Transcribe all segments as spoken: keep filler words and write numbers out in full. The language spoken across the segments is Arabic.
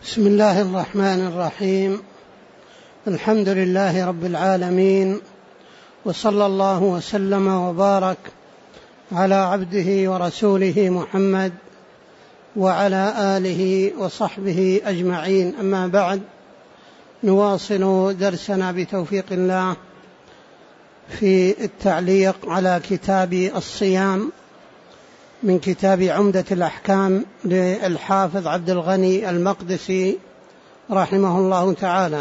بسم الله الرحمن الرحيم. الحمد لله رب العالمين، وصلى الله وسلم وبارك على عبده ورسوله محمد وعلى آله وصحبه أجمعين. أما بعد، نواصل درسنا بتوفيق الله في التعليق على كتاب الصيام من كتاب عمدة الأحكام للحافظ عبد الغني المقدسي رحمه الله تعالى.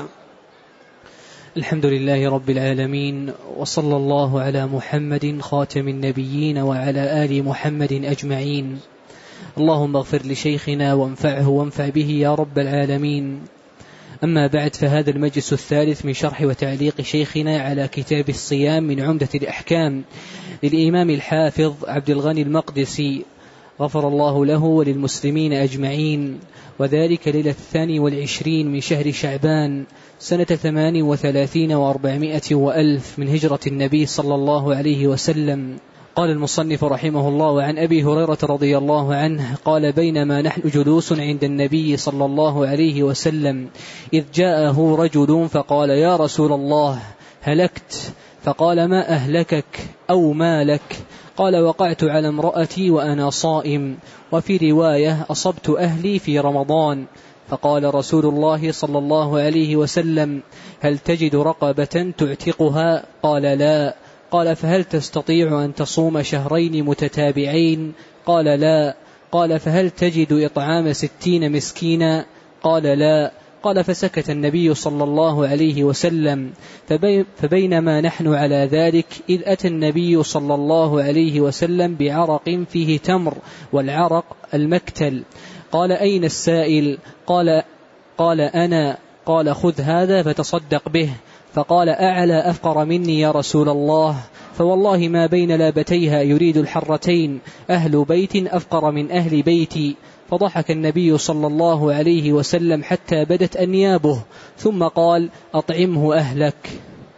الحمد لله رب العالمين، وصلى الله على محمد خاتم النبيين وعلى آل محمد أجمعين. اللهم اغفر لشيخنا وانفعه وانفع به يا رب العالمين. أما بعد، فهذا المجلس الثالث من شرح وتعليق شيخنا على كتاب الصيام من عمدة الأحكام للإمام الحافظ عبد الغني المقدسي غفر الله له وللمسلمين أجمعين، وذلك ليلة الثاني والعشرين من شهر شعبان سنة ثمان وثلاثين وأربعمائة وألف من هجرة النبي صلى الله عليه وسلم. قال المصنف رحمه الله: وعن أبي هريرة رضي الله عنه قال: بينما نحن جلوس عند النبي صلى الله عليه وسلم إذ جاءه رجل فقال: يا رسول الله، هلكت. فقال: ما أهلكك أو ما لك؟ قال: وقعت على امرأتي وأنا صائم، وفي رواية: أصبت أهلي في رمضان. فقال رسول الله صلى الله عليه وسلم: هل تجد رقبة تعتقها؟ قال: لا. قال: فهل تستطيع أن تصوم شهرين متتابعين؟ قال: لا. قال: فهل تجد إطعام ستين مسكينا؟ قال: لا. قال: فسكت النبي صلى الله عليه وسلم. فبينما نحن على ذلك إذ أتى النبي صلى الله عليه وسلم بعرق فيه تمر، والعرق المكتل. قال: أين السائل؟ قال: قال أنا. قال: خذ هذا فتصدق به. فقال: أعلى أفقر مني يا رسول الله، فوالله ما بين لابتيها يريد الحرتين أهل بيت أفقر من أهل بيتي. فضحك النبي صلى الله عليه وسلم حتى بدت أنيابه، ثم قال: أطعمه أهلك.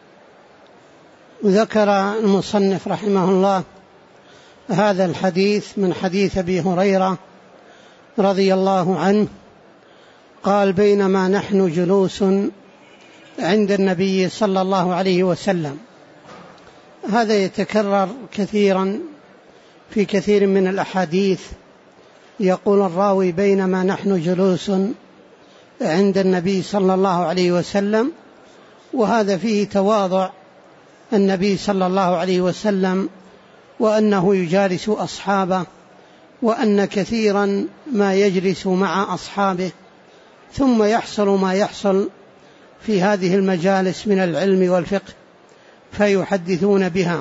ذكر المصنف رحمه الله هذا الحديث من حديث أبي هريرة رضي الله عنه قال: بينما نحن جلوس عند النبي صلى الله عليه وسلم. هذا يتكرر كثيرا في كثير من الأحاديث، يقول الراوي: بينما نحن جلوس عند النبي صلى الله عليه وسلم، وهذا فيه تواضع النبي صلى الله عليه وسلم، وأنه يجالس أصحابه، وأن كثيرا ما يجلس مع أصحابه ثم يحصل ما يحصل في هذه المجالس من العلم والفقه فيحدثون بها.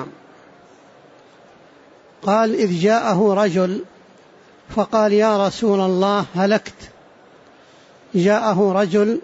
قال: إذ جاءه رجل فقال: يا رسول الله، هلكت. جاءه رجل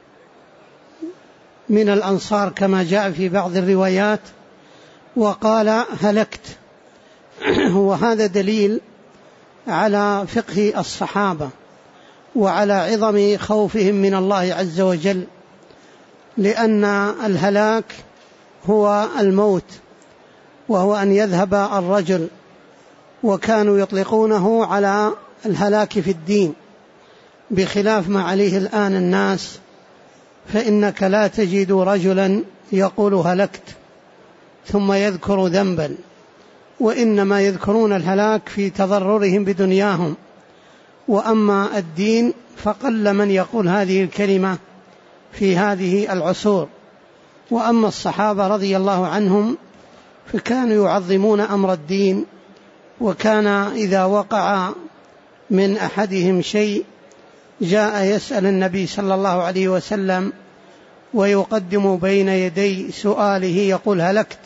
من الأنصار كما جاء في بعض الروايات وقال: هلكت. وهذا دليل على فقه الصحابة وعلى عظم خوفهم من الله عز وجل، لأن الهلاك هو الموت، وهو أن يذهب الرجل، وكانوا يطلقونه على الهلاك في الدين، بخلاف ما عليه الآن الناس، فإنك لا تجد رجلا يقول هلكت ثم يذكر ذنبا، وإنما يذكرون الهلاك في تضررهم بدنياهم. وأما الدين فقل من يقول هذه الكلمة في هذه العصور. وأما الصحابة رضي الله عنهم فكانوا يعظمون أمر الدين، وكان إذا وقع من أحدهم شيء جاء يسأل النبي صلى الله عليه وسلم ويقدم بين يدي سؤاله يقول: هلكت.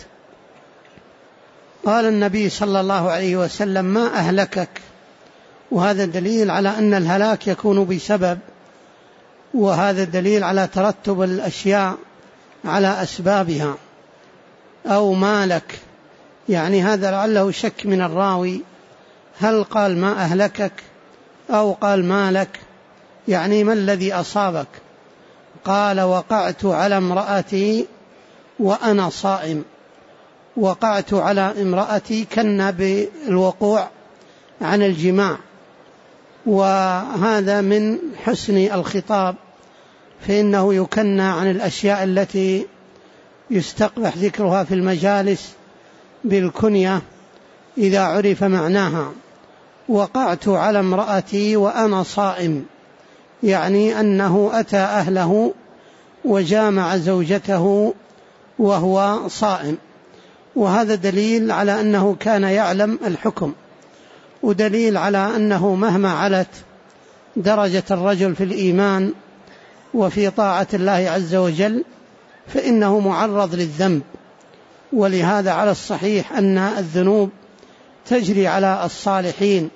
قال النبي صلى الله عليه وسلم: ما أهلكك؟ وهذا دليل على أن الهلاك يكون بسبب، وهذا دليل على ترتب الأشياء على أسبابها. أو مالك، يعني هذا لعله شك من الراوي، هل قال ما أهلكك أو قال مالك، يعني ما الذي أصابك؟ قال: وقعت على امرأتي وأنا صائم. وقعت على امرأتي كنا بالوقوع عن الجماع، وهذا من حسن الخطاب، فإنه يكنى عن الأشياء التي يستقبح ذكرها في المجالس بالكنية إذا عرف معناها. وقعت على امرأتي وأنا صائم، يعني أنه أتى أهله وجامع زوجته وهو صائم، وهذا دليل على أنه كان يعلم الحكم، ودليل على أنه مهما علت درجة الرجل في الإيمان وفي طاعة الله عز وجل فإنه معرض للذنب. ولهذا على الصحيح أن الذنوب تجري على الصالحين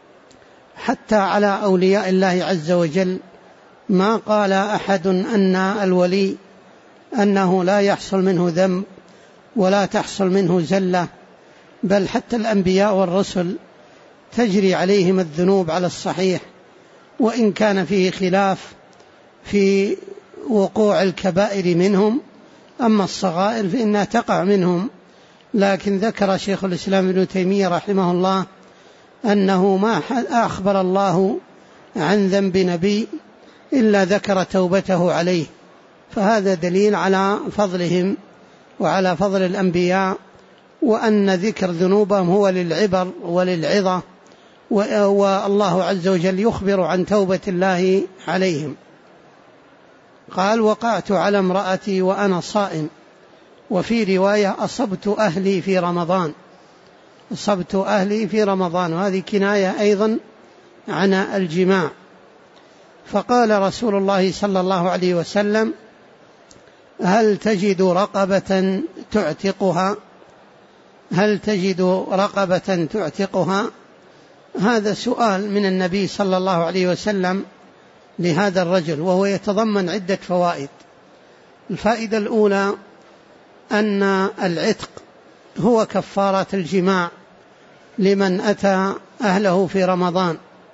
حتى على أولياء الله عز وجل. ما قال أحد أن الولي أنه لا يحصل منه ذنب ولا تحصل منه زلة، بل حتى الأنبياء والرسل تجري عليهم الذنوب على الصحيح، وإن كان فيه خلاف في وقوع الكبائر منهم، أما الصغائر فإنها تقع منهم. لكن ذكر شيخ الإسلام ابن تيمية رحمه الله أنه ما أخبر الله عن ذنب نبي إلا ذكر توبته عليه، فهذا دليل على فضلهم وعلى فضل الأنبياء، وأن ذكر ذنوبهم هو للعبر وللعظة، والله عز وجل يخبر عن توبة الله عليهم. قال: وقعت على امرأتي وأنا صائم، وفي رواية: أصبت أهلي في رمضان، أصبت أهلي في رمضان، وهذه كناية أيضا عن الجماع. فقال رسول الله صلى الله عليه وسلم: هل تجد رقبة تعتقها؟ هل تجد رقبة تعتقها؟ هذا سؤال من النبي صلى الله عليه وسلم لهذا الرجل، وهو يتضمن عدة فوائد. الفائدة الأولى أن العتق هو كفارة الجماع لمن أتى أهله في رمضان،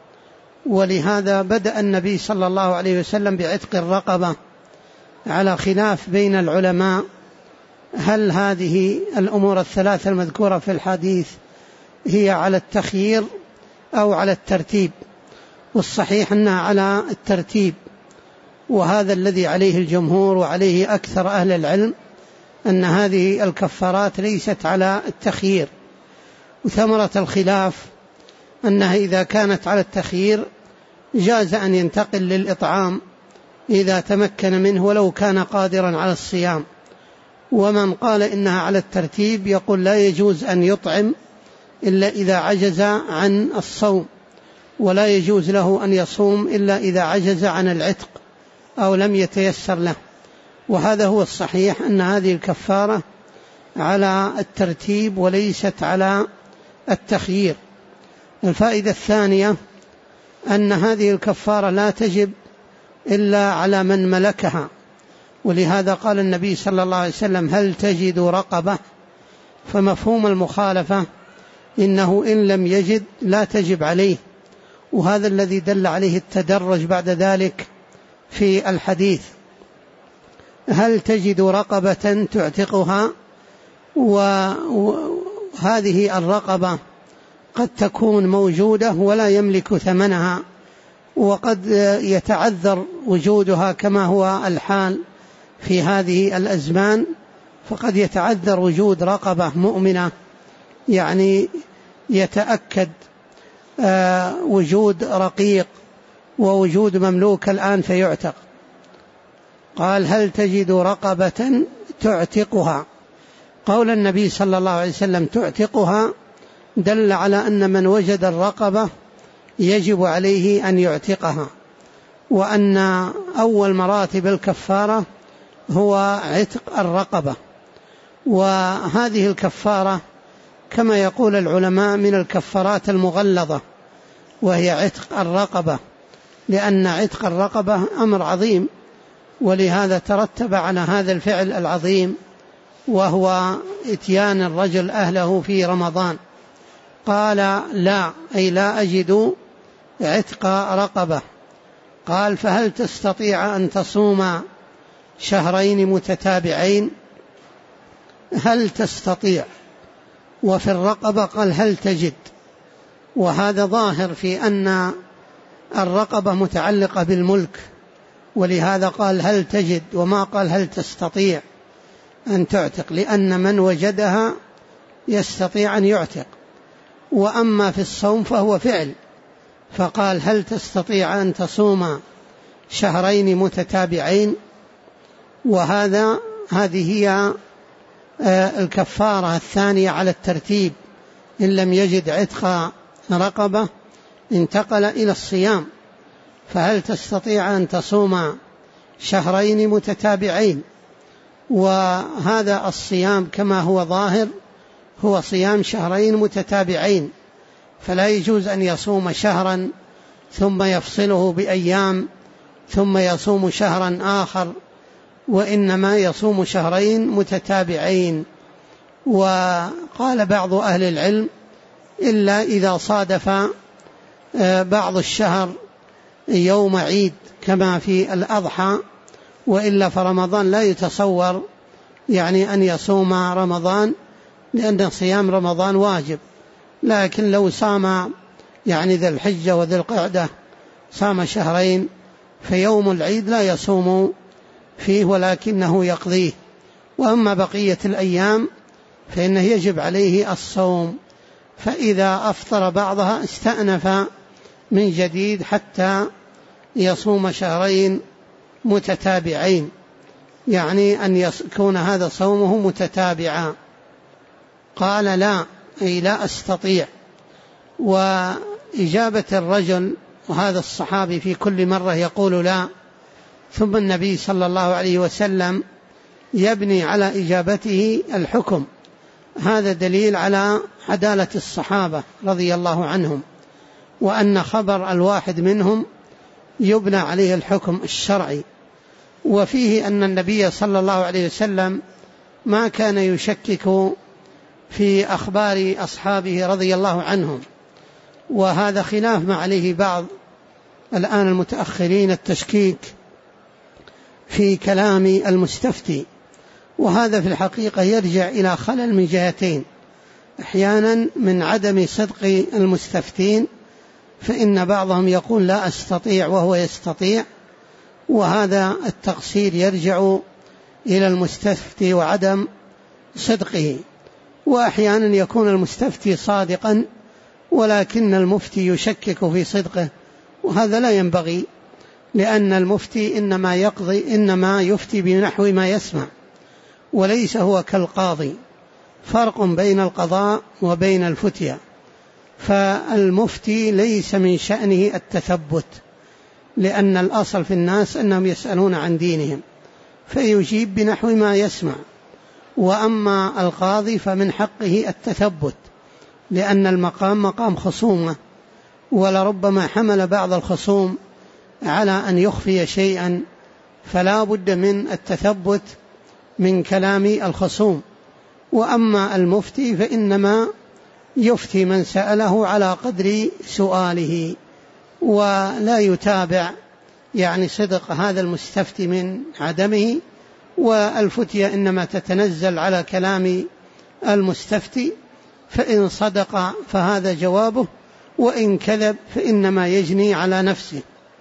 ولهذا بدأ النبي صلى الله عليه وسلم بعتق الرقبة، على خلاف بين العلماء هل هذه الأمور الثلاثة المذكورة في الحديث هي على التخيير أو على الترتيب، والصحيح أنها على الترتيب، وهذا الذي عليه الجمهور وعليه أكثر أهل العلم، أن هذه الكفارات ليست على التخيير. وثمرة الخلاف أنها إذا كانت على التخيير جاز أن ينتقل للإطعام إذا تمكن منه ولو كان قادرا على الصيام، ومن قال إنها على الترتيب يقول لا يجوز أن يطعم إلا إذا عجز عن الصوم، ولا يجوز له أن يصوم إلا إذا عجز عن العتق أو لم يتيسر له. وهذا هو الصحيح، أن هذه الكفارة على الترتيب وليست على التخيير. الفائدة الثانية أن هذه الكفارة لا تجب إلا على من ملكها، ولهذا قال النبي صلى الله عليه وسلم: هل تجد رقبة؟ فمفهوم المخالفة إنه إن لم يجد لا تجب عليه، وهذا الذي دل عليه التدرج بعد ذلك في الحديث: هل تجد رقبة تعتقها؟ وهذه الرقبة قد تكون موجودة ولا يملك ثمنها، وقد يتعذر وجودها كما هو الحال في هذه الأزمان، فقد يتعذر وجود رقبة مؤمنة، يعني يتأكد وجود رقيق ووجود مملوك الآن فيعتق. قال: هل تجد رقبة تعتقها؟ قول النبي صلى الله عليه وسلم تعتقها دل على أن من وجد الرقبة يجب عليه أن يعتقها، وأن أول مراتب الكفارة هو عتق الرقبة. وهذه الكفارة كما يقول العلماء من الكفارات المغلظة، وهي عتق الرقبة، لأن عتق الرقبة أمر عظيم، ولهذا ترتب على هذا الفعل العظيم وهو إتيان الرجل أهله في رمضان. قال: لا، أي لا أجد عتق رقبة. قال: فهل تستطيع أن تصوم شهرين متتابعين؟ هل تستطيع، وفي الرقبة قال: هل تجد. وهذا ظاهر في أن الرقبة متعلقة بالملك، ولهذا قال هل تجد وما قال هل تستطيع أن تعتق، لأن من وجدها يستطيع أن يعتق. وأما في الصوم فهو فعل، فقال هل تستطيع أن تصوم شهرين متتابعين، وهذا هذه هي الكفارة الثانية على الترتيب. إن لم يجد عتق رقبة انتقل إلى الصيام، فهل تستطيع أن تصوم شهرين متتابعين، وهذا الصيام كما هو ظاهر هو صيام شهرين متتابعين، فلا يجوز أن يصوم شهرا ثم يفصله بأيام ثم يصوم شهرا آخر، وإنما يصوم شهرين متتابعين. وقال بعض أهل العلم إلا إذا صادف بعض الشهر يوم عيد كما في الأضحى، وإلا فرمضان لا يتصور يعني أن يصوم رمضان، لأن صيام رمضان واجب. لكن لو صام يعني ذي الحجة وذي القعدة صام شهرين، فيوم العيد لا يصوم فيه ولكنه يقضيه، وأما بقية الأيام فإنه يجب عليه الصوم، فإذا أفطر بعضها استأنف من جديد حتى يصوم شهرين متتابعين، يعني أن يكون هذا صومه متتابعا. قال لا، أي لا أستطيع. وإجابة الرجل وهذا الصحابي في كل مرة يقول لا، ثم النبي صلى الله عليه وسلم يبني على إجابته الحكم، هذا دليل على عدالة الصحابة رضي الله عنهم، وأن خبر الواحد منهم يبنى عليه الحكم الشرعي. وفيه أن النبي صلى الله عليه وسلم ما كان يشكك في أخبار أصحابه رضي الله عنهم، وهذا خلاف ما عليه بعض الآن المتأخرين، التشكيك في كلام المستفتي، وهذا في الحقيقة يرجع إلى خلل من جهتين: أحيانا من عدم صدق المستفتين، فإن بعضهم يقول لا أستطيع وهو يستطيع، وهذا التقصير يرجع إلى المستفتي وعدم صدقه. وأحيانا يكون المستفتي صادقا ولكن المفتي يشكك في صدقه، وهذا لا ينبغي، لأن المفتي إنما يقضي إنما يفتي بنحو ما يسمع، وليس هو كالقاضي، فرق بين القضاء وبين الفتية. فالمفتي ليس من شأنه التثبت، لأن الأصل في الناس أنهم يسألون عن دينهم فيجيب بنحو ما يسمع، وأما القاضي فمن حقه التثبت، لأن المقام مقام خصومة، ولربما حمل بعض الخصوم على أن يخفي شيئا، فلا بد من التثبت من كلام الخصوم. وأما المفتي فإنما يفتي من سأله على قدر سؤاله، ولا يتابع يعني صدق هذا المستفتي من عدمه، والفتية إنما تتنزل على كلام المستفتي، فإن صدق فهذا جوابه، وإن كذب فإنما يجني على نفسه.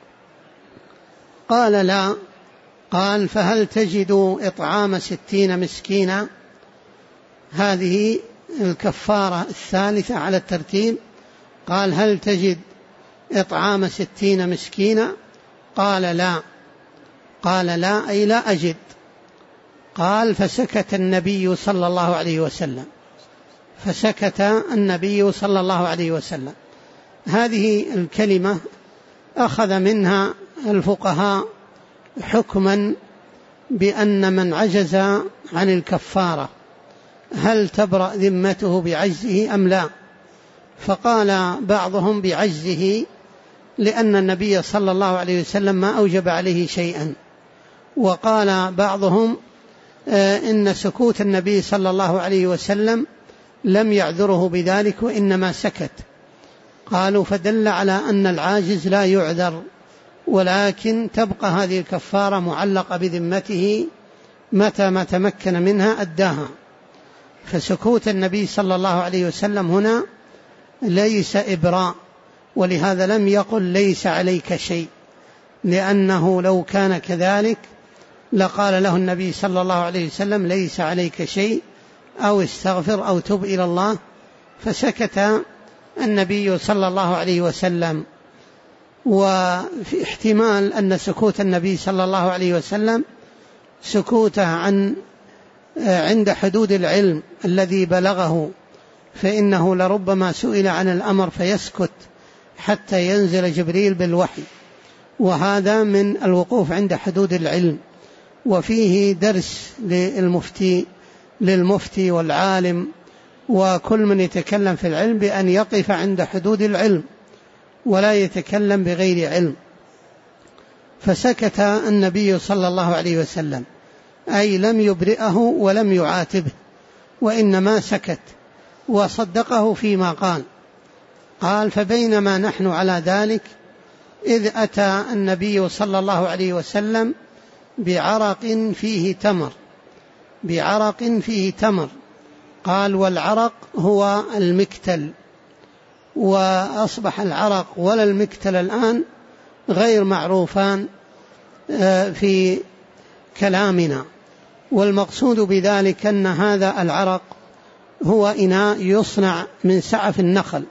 قال لا. قال فهل تجد إطعام ستين مسكينا؟ هذه الكفارة الثالثة على الترتيب. قال هل تجد إطعام ستين مسكينا؟ قال لا. قال لا أي لا أجد. قال فسكت النبي صلى الله عليه وسلم فسكت النبي صلى الله عليه وسلم. هذه الكلمة أخذ منها الفقهاء حكما بأن من عجز عن الكفارة هل تبرأ ذمته بعجزه أم لا؟ فقال بعضهم بعجزه، لأن النبي صلى الله عليه وسلم ما أوجب عليه شيئا. وقال بعضهم إن سكوت النبي صلى الله عليه وسلم لم يعذره بذلك وإنما سكت. قالوا فدل على أن العاجز لا يعذر، ولكن تبقى هذه الكفارة معلقة بذمته، متى ما تمكن منها أداها. فسكوت النبي صلى الله عليه وسلم هنا ليس إبراء، ولهذا لم يقل ليس عليك شيء، لأنه لو كان كذلك لقال له النبي صلى الله عليه وسلم ليس عليك شيء أو استغفر أو تب إلى الله، فسكت النبي صلى الله عليه وسلم. وفي احتمال أن سكوت النبي صلى الله عليه وسلم سكوته عن عند حدود العلم الذي بلغه، فإنه لربما سئل عن الأمر فيسكت حتى ينزل جبريل بالوحي، وهذا من الوقوف عند حدود العلم. وفيه درس للمفتي للمفتي والعالم وكل من يتكلم في العلم بأن يقف عند حدود العلم ولا يتكلم بغير علم. فسكت النبي صلى الله عليه وسلم، أي لم يبرئه ولم يعاتبه، وإنما سكت وصدقه فيما قال. قال: فبينما نحن على ذلك إذ أتى النبي صلى الله عليه وسلم بعرق فيه تمر بعرق فيه تمر قال: والعرق هو المكتل، وأصبح العرق ولا المكتل الآن غير معروفان في كلامنا. والمقصود بذلك أن هذا العرق هو إناء يصنع من سعف النخل،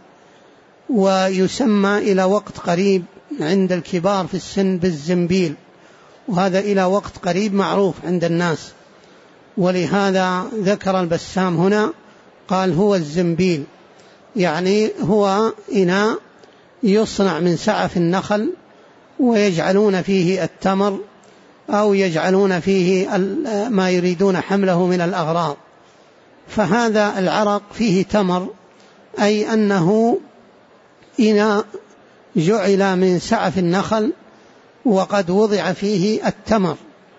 ويسمى إلى وقت قريب عند الكبار في السن بالزنبيل، وهذا إلى وقت قريب معروف عند الناس، ولهذا ذكر البسام هنا قال هو الزنبيل، يعني هو إناء يصنع من سعف النخل ويجعلون فيه التمر أو يجعلون فيه ما يريدون حمله من الأغراض. فهذا العرق فيه تمر، أي أنه إناء جعل من سعف النخل وقد وضع فيه التمر.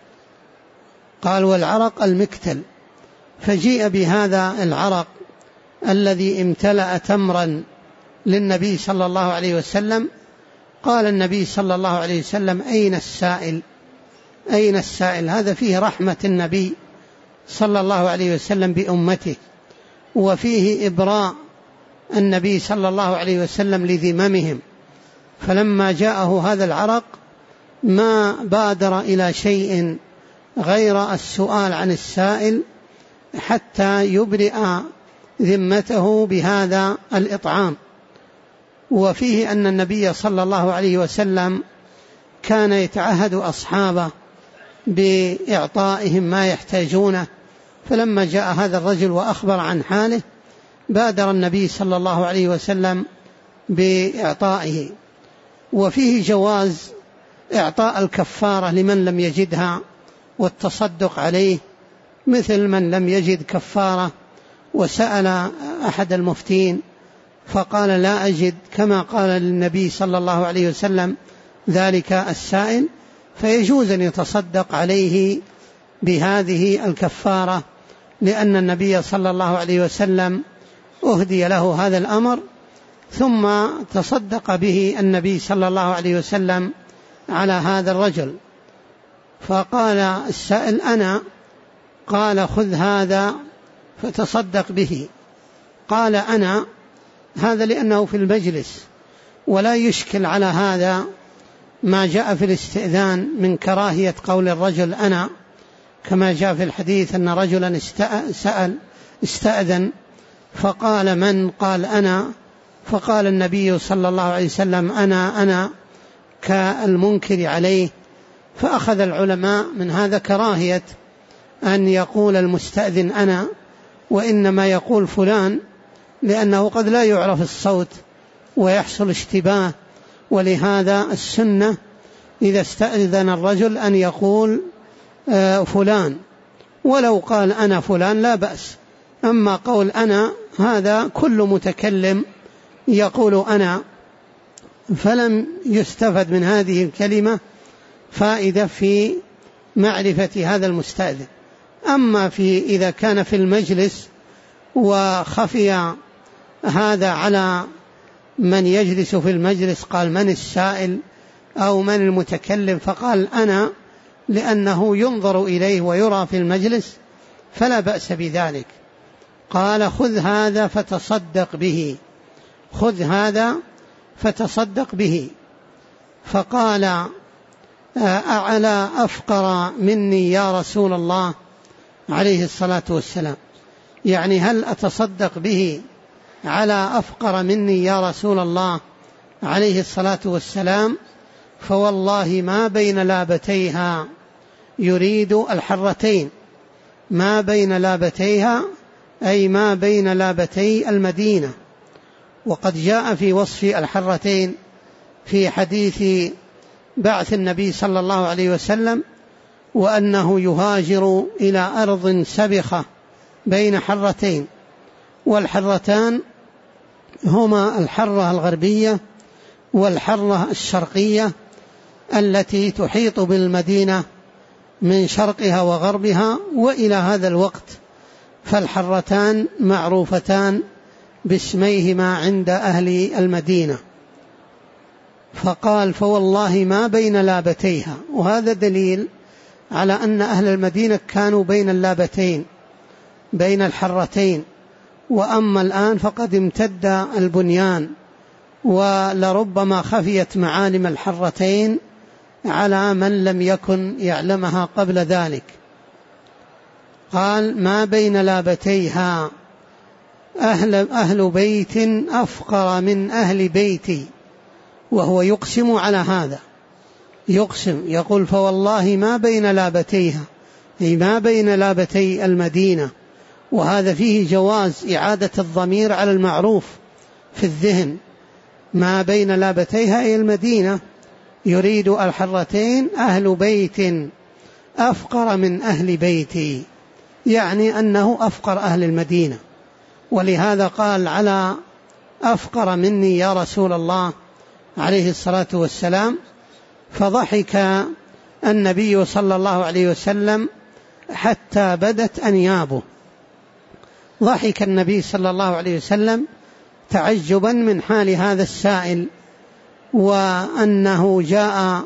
قال: والعرق المكتل. فجيء بهذا العرق الذي امتلأ تمرا للنبي صلى الله عليه وسلم. قال النبي صلى الله عليه وسلم: أين السائل؟ أين السائل؟ هذا فيه رحمة النبي صلى الله عليه وسلم بأمته، وفيه إبراء النبي صلى الله عليه وسلم لذممهم. فلما جاءه هذا العرق ما بادر إلى شيء غير السؤال عن السائل حتى يبرئ ذمته بهذا الإطعام. وفيه أن النبي صلى الله عليه وسلم كان يتعهد أصحابه بإعطائهم ما يحتاجونه، فلما جاء هذا الرجل وأخبر عن حاله بادر النبي صلى الله عليه وسلم بإعطائه. وفيه جواز إعطاء الكفارة لمن لم يجدها والتصدق عليه، مثل من لم يجد كفارة وسأل أحد المفتين فقال لا أجد، كما قال للنبي صلى الله عليه وسلم ذلك السائل، فيجوز أن يتصدق عليه بهذه الكفارة، لأن النبي صلى الله عليه وسلم أهدي له هذا الأمر ثم تصدق به النبي صلى الله عليه وسلم على هذا الرجل. فقال السائل: أنا. قال: خذ هذا فتصدق به. قال: أنا، هذا لأنه في المجلس، ولا يشكل على هذا ما جاء في الاستئذان من كراهية قول الرجل أنا، كما جاء في الحديث أن رجلا سأل استأذن فقال من؟ قال أنا، فقال النبي صلى الله عليه وسلم أنا أنا كالمنكر عليه. فأخذ العلماء من هذا كراهية أن يقول المستأذن أنا، وإنما يقول فلان، لأنه قد لا يعرف الصوت ويحصل اشتباه. ولهذا السنة إذا استأذن الرجل أن يقول فلان، ولو قال أنا فلان لا بأس. أما قول أنا هذا كل متكلم يقول أنا، فلم يستفد من هذه الكلمة فائدة في معرفة هذا المستأذن. أما في إذا كان في المجلس وخفي هذا على من يجلس في المجلس، قال من السائل أو من المتكلم، فقال أنا، لأنه ينظر إليه ويرى في المجلس، فلا بأس بذلك. قال: خذ هذا فتصدق به. خذ هذا فتصدق به. فقال أعلى أفقر مني يا رسول الله عليه الصلاة والسلام، يعني هل أتصدق به على أفقر مني يا رسول الله عليه الصلاة والسلام؟ فوالله ما بين لابتيها، يريد الحرتين، ما بين لابتيها أي ما بين لابتي المدينة. وقد جاء في وصف الحرتين في حديث بعث النبي صلى الله عليه وسلم وأنه يهاجر إلى أرض سبخة بين حرتين، والحرتان هما الحرة الغربية والحرة الشرقية التي تحيط بالمدينة من شرقها وغربها. وإلى هذا الوقت فالحرتان معروفتان باسميهما عند أهل المدينة. فقال فوالله ما بين لابتيها، وهذا دليل على أن أهل المدينة كانوا بين اللابتين بين الحرتين. وأما الآن فقد امتد البنيان، ولربما خفيت معالم الحرتين على من لم يكن يعلمها قبل ذلك. قال ما بين لابتيها أهل, أهل بيت أفقر من أهل بيتي، وهو يقسم على هذا، يقسم يقول فوالله ما بين لابتيها أي ما بين لابتي المدينة. وهذا فيه جواز إعادة الضمير على المعروف في الذهن، ما بين لابتيها أي المدينة، يريد الحرتين أهل بيت أفقر من أهل بيتي، يعني أنه أفقر أهل المدينة. ولهذا قال على أفقر مني يا رسول الله عليه الصلاة والسلام. فضحك النبي صلى الله عليه وسلم حتى بدت أنيابه، ضحك النبي صلى الله عليه وسلم تعجبا من حال هذا السائل، وأنه جاء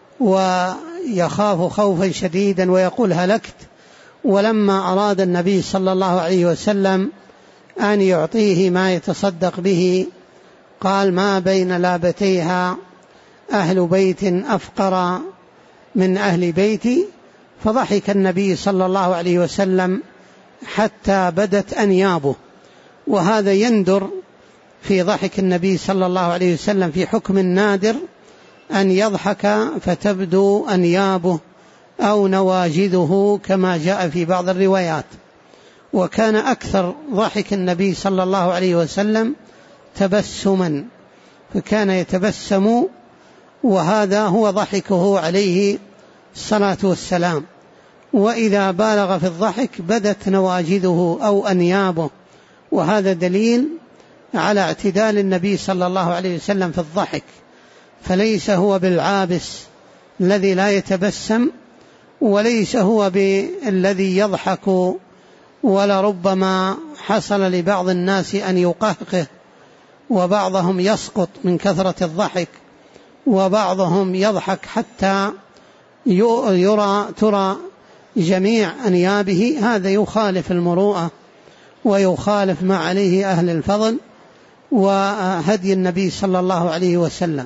ويخاف خوفا شديدا ويقول هلكت. ولما أراد النبي صلى الله عليه وسلم أن يعطيه ما يتصدق به قال ما بين لابتيها أهل بيت أفقر من أهل بيتي. فضحك النبي صلى الله عليه وسلم حتى بدت أنيابه. وهذا يندر في ضحك النبي صلى الله عليه وسلم في حكم النادر أن يضحك فتبدو أنيابه أو نواجذه كما جاء في بعض الروايات. وكان أكثر ضحك النبي صلى الله عليه وسلم تبسما، فكان يتبسم، وهذا هو ضحكه عليه الصلاة والسلام. وإذا بالغ في الضحك بدت نواجذه أو أنيابه، وهذا دليل على اعتدال النبي صلى الله عليه وسلم في الضحك، فليس هو بالعابس الذي لا يتبسم، وليس هو بالذي يضحك. ولربما حصل لبعض الناس أن يقهقه، وبعضهم يسقط من كثرة الضحك، وبعضهم يضحك حتى يرى ترى جميع أنيابه. هذا يخالف المروءة ويخالف ما عليه أهل الفضل وهدي النبي صلى الله عليه وسلم.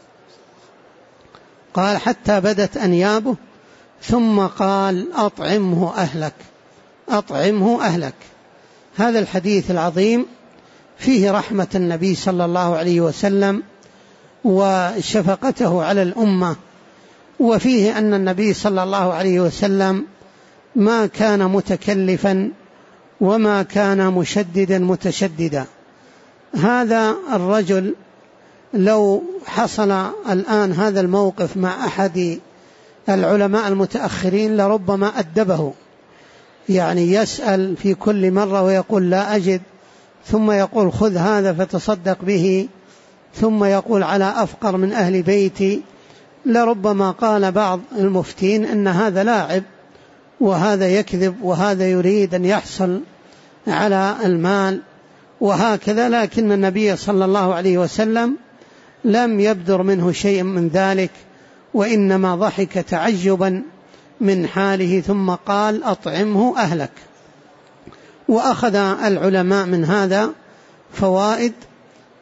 قال حتى بدت أنيابه، ثم قال أطعمه أهلك، أطعمه أهلك. هذا الحديث العظيم فيه رحمة النبي صلى الله عليه وسلم وشفقته على الأمة، وفيه أن النبي صلى الله عليه وسلم ما كان متكلفا وما كان مشددا متشددا. هذا الرجل لو حصل الآن هذا الموقف مع أحد العلماء المتأخرين لربما أدبه، يعني يسأل في كل مرة ويقول لا أجد، ثم يقول خذ هذا فتصدق به، ثم يقول على أفقر من أهل بيتي. لربما قال بعض المفتين أن هذا لاعب، وهذا يكذب، وهذا يريد أن يحصل على المال وهكذا. لكن النبي صلى الله عليه وسلم لم يبدر منه شيء من ذلك، وإنما ضحك تعجبا من حاله، ثم قال أطعمه أهلك. وأخذ العلماء من هذا فوائد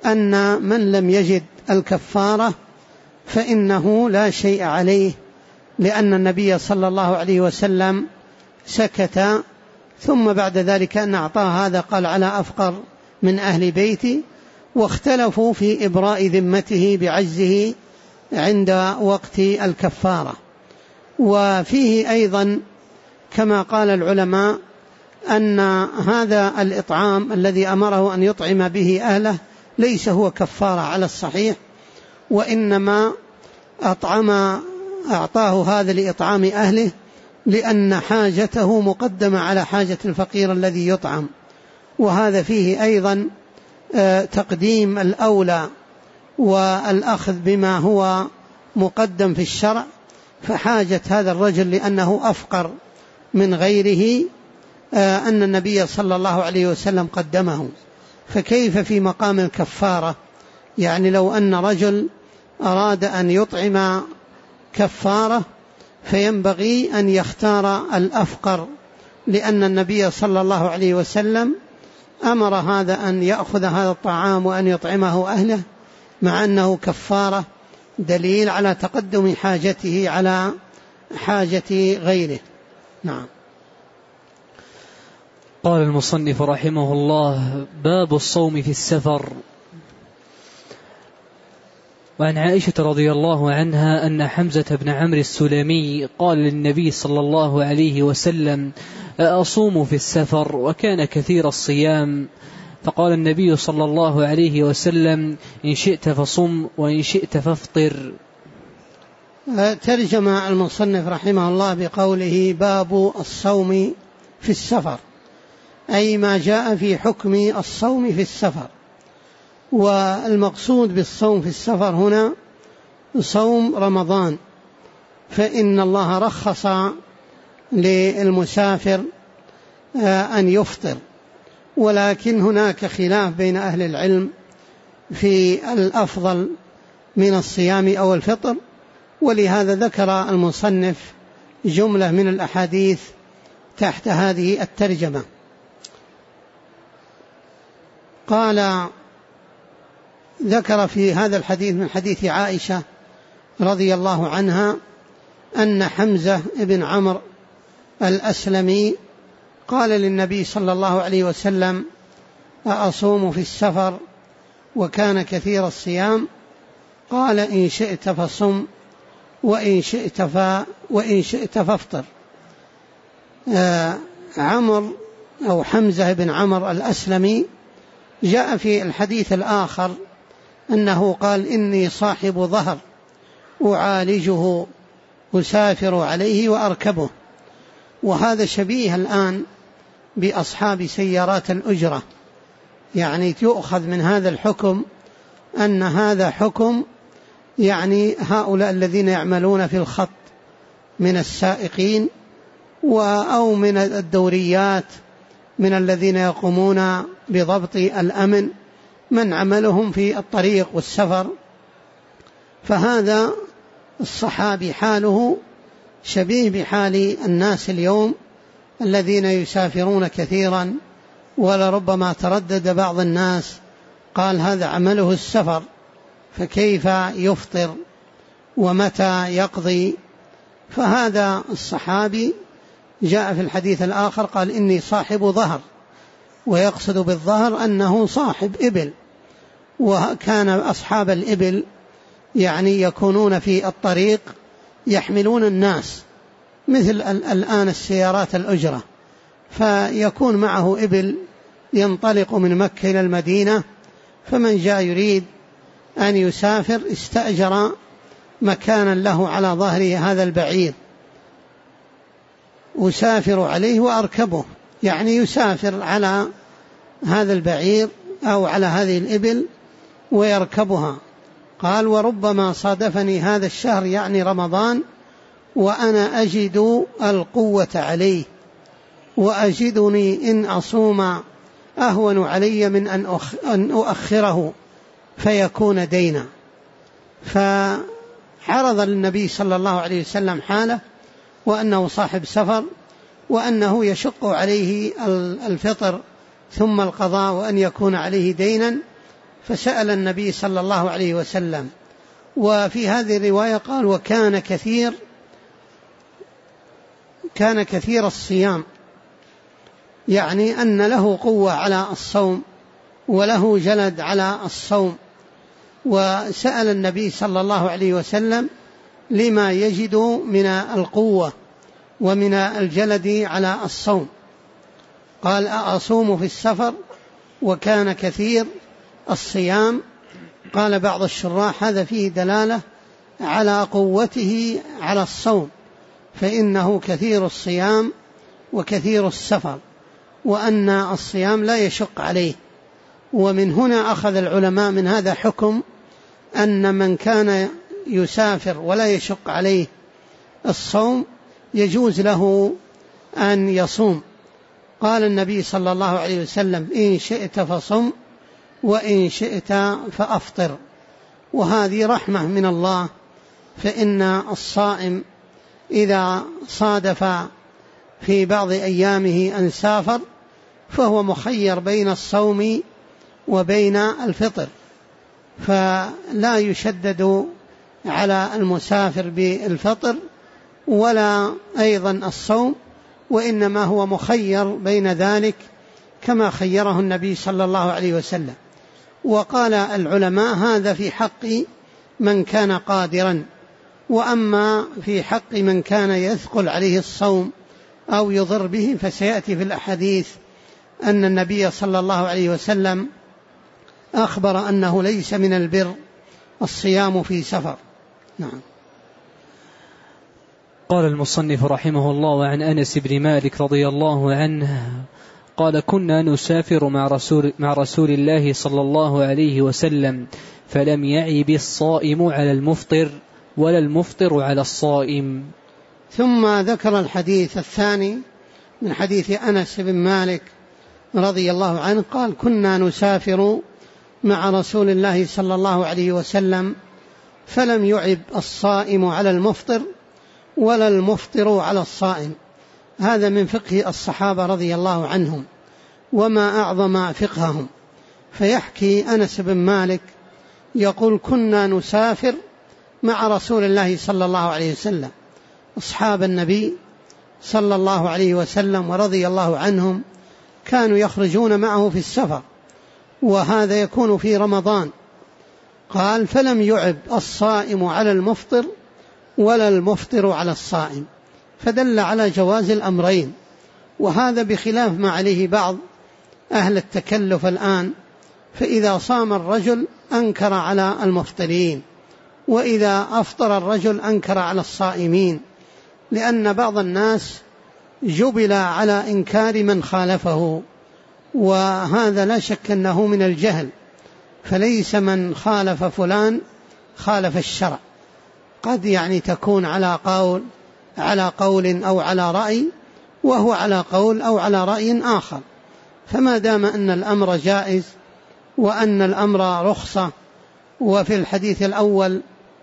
أن من لم يجد الكفارة فإنه لا شيء عليه، لأن النبي صلى الله عليه وسلم سكت، ثم بعد ذلك أن أعطاه هذا قال على أفقر من أهل بيتي، واختلفوا في إبراء ذمته بعجزه عند وقت الكفارة. وفيه أيضا كما قال العلماء أن هذا الإطعام الذي أمره أن يطعم به أهله ليس هو كفارة على الصحيح، وإنما أطعم أعطاه هذا لإطعام أهله لأن حاجته مقدمة على حاجة الفقير الذي يطعم، وهذا فيه أيضا تقديم الأولى والأخذ بما هو مقدم في الشرع، فحاجة هذا الرجل لأنه أفقر من غيره أن النبي صلى الله عليه وسلم قدمه، فكيف في مقام الكفارة؟ يعني لو أن رجل أراد أن يطعم كفارة فينبغي أن يختار الأفقر، لأن النبي صلى الله عليه وسلم أمر هذا أن يأخذ هذا الطعام وأن يطعمه أهله مع أنه كفارة، دليل على تقدم حاجته على حاجة غيره. نعم. قال المصنف رحمه الله: باب الصوم في السفر. وعن عائشة رضي الله عنها أن حمزة بن عمرو السلمي قال للنبي صلى الله عليه وسلم: أصوم في السفر؟ وكان كثير الصيام، فقال النبي صلى الله عليه وسلم: إن شئت فصم وإن شئت فافطر. ترجم المصنف رحمه الله بقوله: باب الصوم في السفر، أي ما جاء في حكم الصوم في السفر. والمقصود بالصوم في السفر هنا صوم رمضان، فإن الله رخص للمسافر أن يفطر، ولكن هناك خلاف بين أهل العلم في الأفضل من الصيام أو الفطر، ولهذا ذكر المصنف جملة من الأحاديث تحت هذه الترجمة. قال ذكر في هذا الحديث من حديث عائشة رضي الله عنها أن حمزة بن عمرو الأسلمي قال للنبي صلى الله عليه وسلم: أصوم في السفر؟ وكان كثير الصيام. قال: إن شئت فصم وإن شئت, ف... وإن شئت فافطر. آه عمر أو حمزة بن عمرو الأسلمي جاء في الحديث الآخر أنه قال: إني صاحب ظهر أعالجه أسافر عليه وأركبه. وهذا شبيه الآن بأصحاب سيارات الأجرة، يعني يؤخذ من هذا الحكم أن هذا حكم يعني هؤلاء الذين يعملون في الخط من السائقين أو من الدوريات، من الذين يقومون بضبط الأمن، من عملهم في الطريق والسفر. فهذا الصحابي حاله شبيه بحال الناس اليوم الذين يسافرون كثيرا، ولربما تردد بعض الناس قال هذا عمله السفر، فكيف يفطر ومتى يقضي؟ فهذا الصحابي جاء في الحديث الآخر قال: إني صاحب ظهر، ويقصد بالظهر أنه صاحب إبل، وكان أصحاب الإبل يعني يكونون في الطريق يحملون الناس مثل الآن السيارات الأجرة، فيكون معه إبل ينطلق من مكة إلى المدينة، فمن جاء يريد أن يسافر استأجر مكانا له على ظهره هذا البعير، أسافر عليه وأركبه، يعني يسافر على هذا البعير أو على هذه الإبل ويركبها. قال: وربما صادفني هذا الشهر يعني رمضان وأنا أجد القوة عليه، وأجدني إن أصوم أهون علي من أن أؤخره فيكون دينا. فعرض للنبي صلى الله عليه وسلم حاله، وأنه صاحب سفر، وأنه يشق عليه الفطر ثم القضاء، وأن يكون عليه دينا، فسأل النبي صلى الله عليه وسلم. وفي هذه الرواية قال وكان كثير كان كثير الصيام، يعني أن له قوة على الصوم وله جلد على الصوم. وسأل النبي صلى الله عليه وسلم لما يجد من القوة ومن الجلد على الصوم. قال أصوم في السفر وكان كثير الصيام. قال بعض الشراح هذا فيه دلالة على قوته على الصوم، فإنه كثير الصيام وكثير السفر، وأن الصيام لا يشق عليه. ومن هنا أخذ العلماء من هذا حكم أن من كان يسافر ولا يشق عليه الصوم يجوز له أن يصوم. قال النبي صلى الله عليه وسلم إن شئت فصم وإن شئت فأفطر. وهذه رحمة من الله، فإن الصائم إذا صادف في بعض أيامه أن سافر فهو مخير بين الصوم وبين الفطر، فلا يشدد على المسافر بالفطر ولا أيضا الصوم، وإنما هو مخير بين ذلك كما خيره النبي صلى الله عليه وسلم. وقال العلماء هذا في حق من كان قادرا، وأما في حق من كان يثقل عليه الصوم أو يضر به فسيأتي في الأحاديث أن النبي صلى الله عليه وسلم أخبر أنه ليس من البر الصيام في سفر. نعم. قال المصنف رحمه الله وعن أنس بن مالك رضي الله عنه قال كنا نسافر مع رسول, مع رسول الله صلى الله عليه وسلم فلم يعب الصائم على المفطر ولا المفطر على الصائم. ثم ذكر الحديث الثاني من حديث أنس بن مالك رضي الله عنه قال كنا نسافر مع رسول الله صلى الله عليه وسلم فلم يعب الصائم على المفطر ولا المفطر على الصائم. هذا من فقه الصحابة رضي الله عنهم وما أعظم فقههم. فيحكي أنس بن مالك يقول كنا نسافر مع رسول الله صلى الله عليه وسلم، أصحاب النبي صلى الله عليه وسلم ورضي الله عنهم كانوا يخرجون معه في السفر، وهذا يكون في رمضان. قال فلم يعب الصائم على المفطر ولا المفطر على الصائم، فدل على جواز الأمرين. وهذا بخلاف ما عليه بعض أهل التكلف الآن، فإذا صام الرجل أنكر على المفطرين، وإذا أفطر الرجل أنكر على الصائمين، لأن بعض الناس جبل على إنكار من خالفه، وهذا لا شك أنه من الجهل. فليس من خالف فلان خالف الشرع، قد يعني تكون على قول على قول أو على رأي وهو على قول أو على رأي آخر. فما دام أن الأمر جائز وأن الأمر رخصة. وفي الحديث الأول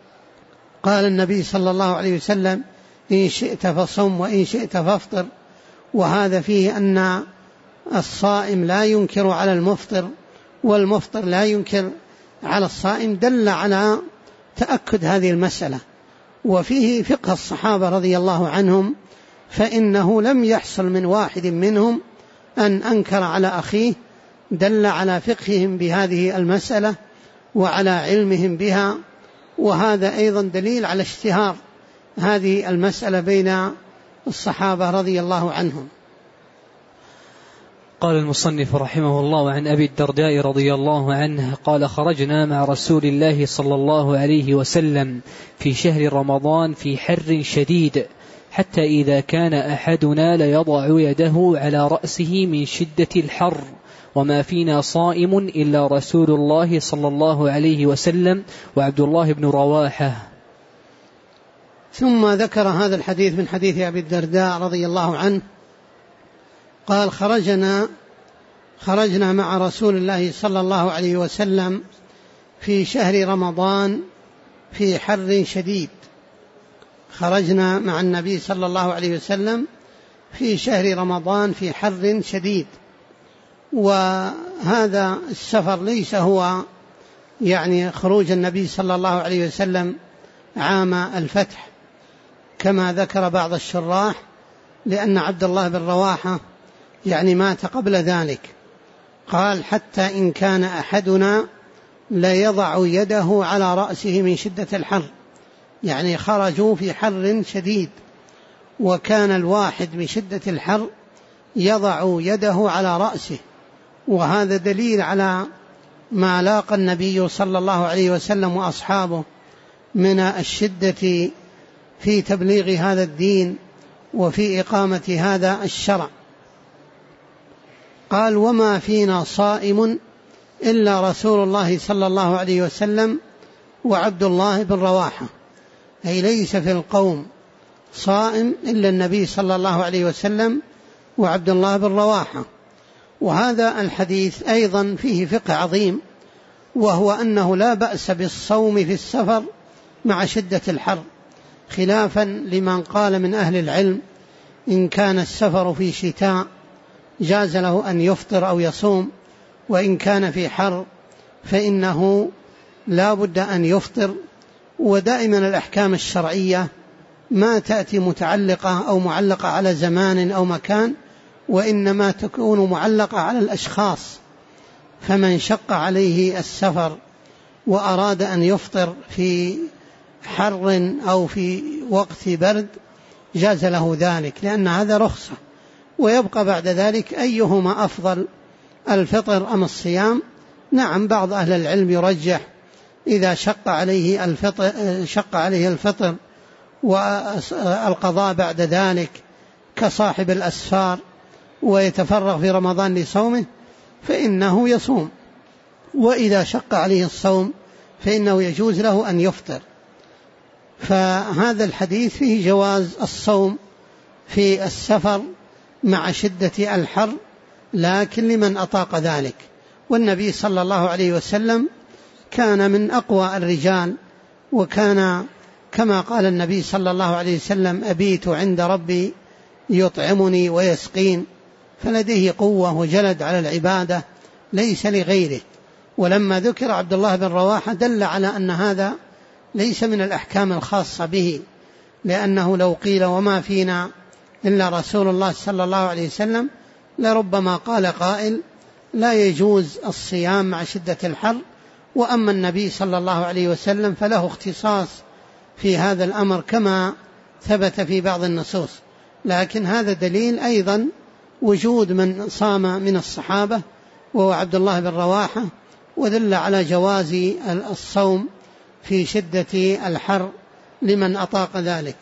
قال النبي صلى الله عليه وسلم إن شئت فصم وإن شئت فافطر، وهذا فيه أن الصائم لا ينكر على المفطر والمفطر لا ينكر على الصائم، دل على تأكد هذه المسألة. وفيه فقه الصحابة رضي الله عنهم، فإنه لم يحصل من واحد منهم أن أنكر على أخيه، دل على فقههم بهذه المسألة وعلى علمهم بها. وهذا أيضا دليل على اشتهار هذه المسألة بين الصحابة رضي الله عنهم. قال المصنف رحمه الله عن أبي الدرداء رضي الله عنه قال خرجنا مع رسول الله صلى الله عليه وسلم في شهر رمضان في حر شديد، حتى إذا كان أحدنا ليضع يده على رأسه من شدة الحر، وما فينا صائم إلا رسول الله صلى الله عليه وسلم وعبد الله بن رواحة. ثم ذكر هذا الحديث من حديث أبي الدرداء رضي الله عنه قال خرجنا خرجنا مع رسول الله صلى الله عليه وسلم في شهر رمضان في حر شديد. خرجنا مع النبي صلى الله عليه وسلم في شهر رمضان في حر شديد. وهذا السفر ليس هو يعني خروج النبي صلى الله عليه وسلم عام الفتح كما ذكر بعض الشراح، لأن عبد الله بن رواحة يعني مات قبل ذلك. قال حتى إن كان أحدنا لا يضع يده على رأسه من شدة الحر، يعني خرجوا في حر شديد، وكان الواحد من شدة الحر يضع يده على رأسه. وهذا دليل على ما لاقى النبي صلى الله عليه وسلم وأصحابه من الشدة في تبليغ هذا الدين وفي إقامة هذا الشرع. قال وما فينا صائم إلا رسول الله صلى الله عليه وسلم وعبد الله بن رواحة، أي ليس في القوم صائم إلا النبي صلى الله عليه وسلم وعبد الله بن رواحة. وهذا الحديث أيضا فيه فقه عظيم، وهو أنه لا بأس بالصوم في السفر مع شدة الحر، خلافا لمن قال من أهل العلم إن كان السفر في شتاء جاز له أن يفطر أو يصوم، وإن كان في حر فإنه لا بد أن يفطر. ودائما الأحكام الشرعية ما تأتي متعلقة أو معلقة على زمان أو مكان، وإنما تكون معلقة على الأشخاص. فمن شق عليه السفر وأراد أن يفطر في حر أو في وقت برد جاز له ذلك، لأن هذا رخصة. ويبقى بعد ذلك أيهما أفضل، الفطر أم الصيام؟ نعم، بعض أهل العلم يرجح إذا شق عليه الفطر, شق عليه الفطر والقضاء بعد ذلك كصاحب الأسفار ويتفرغ في رمضان لصومه فإنه يصوم، وإذا شق عليه الصوم فإنه يجوز له أن يفطر. فهذا الحديث فيه جواز الصوم في السفر مع شدة الحر، لكن لمن أطاق ذلك. والنبي صلى الله عليه وسلم كان من أقوى الرجال، وكان كما قال النبي صلى الله عليه وسلم أبيت عند ربي يطعمني ويسقين، فلديه قوة وجلد على العبادة ليس لغيره. ولما ذكر عبد الله بن رواحة دل على أن هذا ليس من الأحكام الخاصة به، لأنه لو قيل وما فينا إلا رسول الله صلى الله عليه وسلم لربما قال قائل لا يجوز الصيام مع شدة الحر، وأما النبي صلى الله عليه وسلم فله اختصاص في هذا الأمر كما ثبت في بعض النصوص. لكن هذا دليل أيضا وجود من صام من الصحابة وهو عبد الله بن رواحة، ودل على جواز الصوم في شدة الحر لمن أطاق ذلك.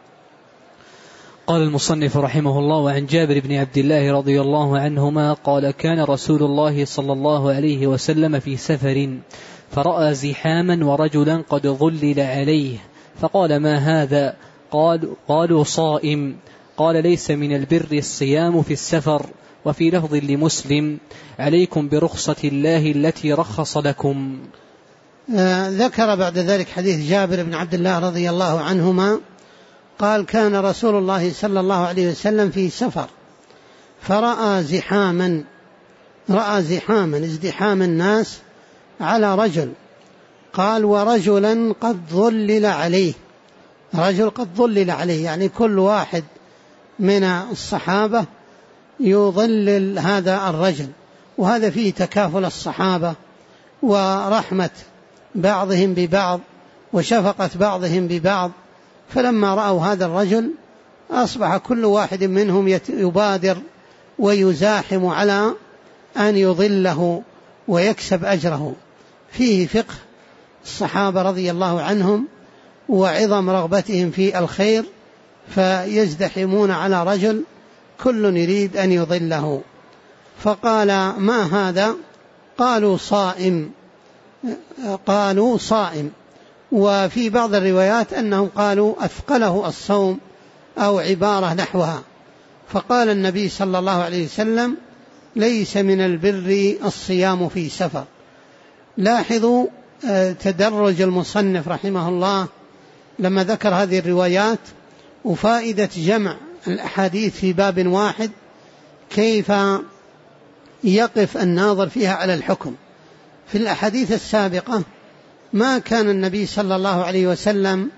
قال المصنف رحمه الله: وعن جابر بن عبد الله رضي الله عنهما قال: كان رسول الله صلى الله عليه وسلم في سفر فرأى زحاما ورجلا قد ظلل عليه فقال: ما هذا؟ قال قالوا: صائم. قال: ليس من البر الصيام في السفر. وفي لفظ لمسلم: عليكم برخصة الله التي رخص لكم. آه ذكر بعد ذلك حديث جابر بن عبد الله رضي الله عنهما قال: كان رسول الله صلى الله عليه وسلم في سفر فرأى زحاما رأى زحاما ازدحام الناس على رجل. قال: ورجلا قد ظلل عليه، رجل قد ظلل عليه يعني كل واحد من الصحابة يظلل هذا الرجل. وهذا فيه تكافل الصحابة ورحمة بعضهم ببعض وشفقة بعضهم ببعض. فلما رأوا هذا الرجل أصبح كل واحد منهم يبادر ويزاحم على أن يظله ويكسب أجره. فيه فقه الصحابة رضي الله عنهم وعظم رغبتهم في الخير، فيزدحمون على رجل كل يريد أن يظله. فقال: ما هذا؟ قالوا: صائم. قالوا: صائم. وفي بعض الروايات أنهم قالوا: أثقله الصوم أو عبارة نحوها. فقال النبي صلى الله عليه وسلم: ليس من البر الصيام في سفر. لاحظوا تدرج المصنف رحمه الله لما ذكر هذه الروايات وفائدة جمع الأحاديث في باب واحد، كيف يقف الناظر فيها على الحكم. في الأحاديث السابقة ما كان النبي صلى الله عليه وسلم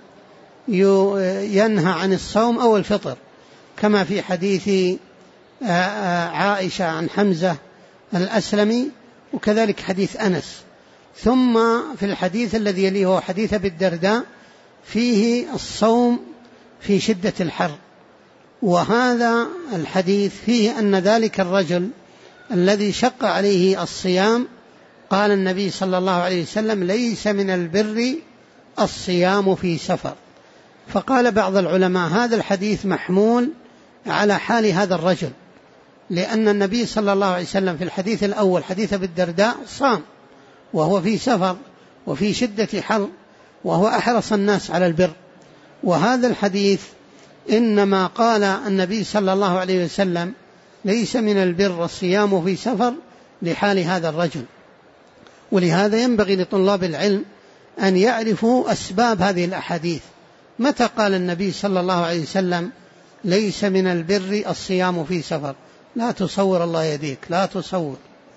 ينهى عن الصوم أو الفطر، كما في حديث عائشة عن حمزة الأسلمي، وكذلك حديث أنس. ثم في الحديث الذي يليه هو حديث أبي الدرداء فيه الصوم في شدة الحر، وهذا الحديث فيه أن ذلك الرجل الذي شق عليه الصيام قال النبي صلى الله عليه وسلم ليس من البر الصيام في سفر. فقال بعض العلماء هذا الحديث محمول على حال هذا الرجل، لأن النبي صلى الله عليه وسلم في الحديث الأول حديث أبي الدرداء صام وهو في سفر وفي شدة حر وهو أحرص الناس على البر، وهذا الحديث إنما قال النبي صلى الله عليه وسلم ليس من البر الصيام في سفر لحال هذا الرجل. ولهذا ينبغي لطلاب العلم أن يعرفوا أسباب هذه الأحاديث. متى قال النبي صلى الله عليه وسلم ليس من البر الصيام في سفر؟ لا تصور الله يديك، لا تصور.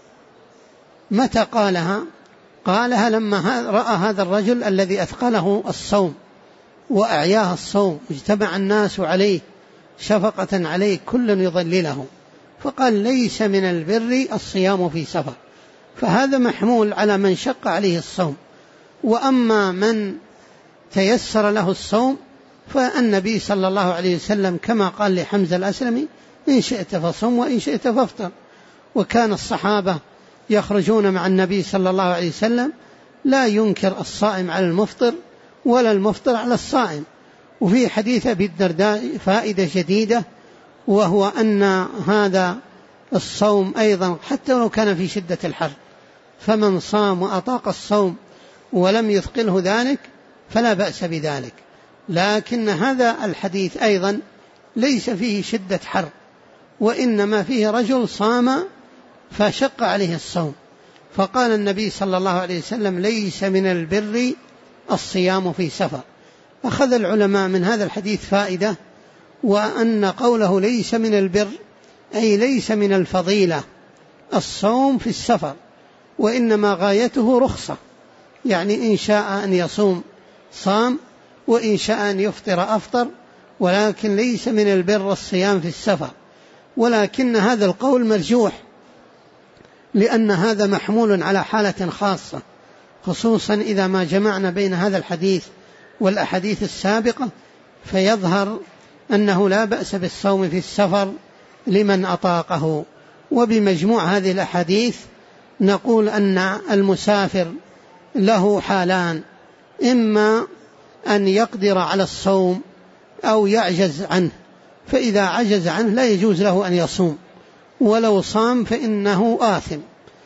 متى قالها؟ قالها لما رأى هذا الرجل الذي أثقله الصوم وأعياه الصوم، اجتمع الناس عليه شفقة عليه كل يضلله، فقال ليس من البر الصيام في سفر. فهذا محمول على من شق عليه الصوم. وأما من تيسر له الصوم فالنبي صلى الله عليه وسلم كما قال لحمزة الأسلمي إن شئت فصم وإن شئت فافطر. وكان الصحابة يخرجون مع النبي صلى الله عليه وسلم لا ينكر الصائم على المفطر ولا المفطر على الصائم. وفي حديث أبي الدرداء فائدة جديدة، وهو أن هذا الصوم أيضا حتى لو كان في شدة الحر، فمن صام وأطاق الصوم ولم يثقله ذلك فلا بأس بذلك. لكن هذا الحديث أيضا ليس فيه شدة حر، وإنما فيه رجل صام فشق عليه الصوم، فقال النبي صلى الله عليه وسلم ليس من البر الصيام في سفر. أخذ العلماء من هذا الحديث فائدة، وأن قوله ليس من البر أي ليس من الفضيلة الصوم في السفر، وإنما غايته رخصة، يعني إن شاء أن يصوم صام وإن شاء أن يفطر أفطر، ولكن ليس من البر الصيام في السفر. ولكن هذا القول مرجوح، لأن هذا محمول على حالة خاصة، خصوصا إذا ما جمعنا بين هذا الحديث والأحاديث السابقة فيظهر أنه لا بأس بالصوم في السفر لمن أطاقه. وبمجموع هذه الأحاديث نقول أن المسافر له حالان: إما أن يقدر على الصوم أو يعجز عنه، فإذا عجز عنه لا يجوز له أن يصوم، ولو صام فإنه آثم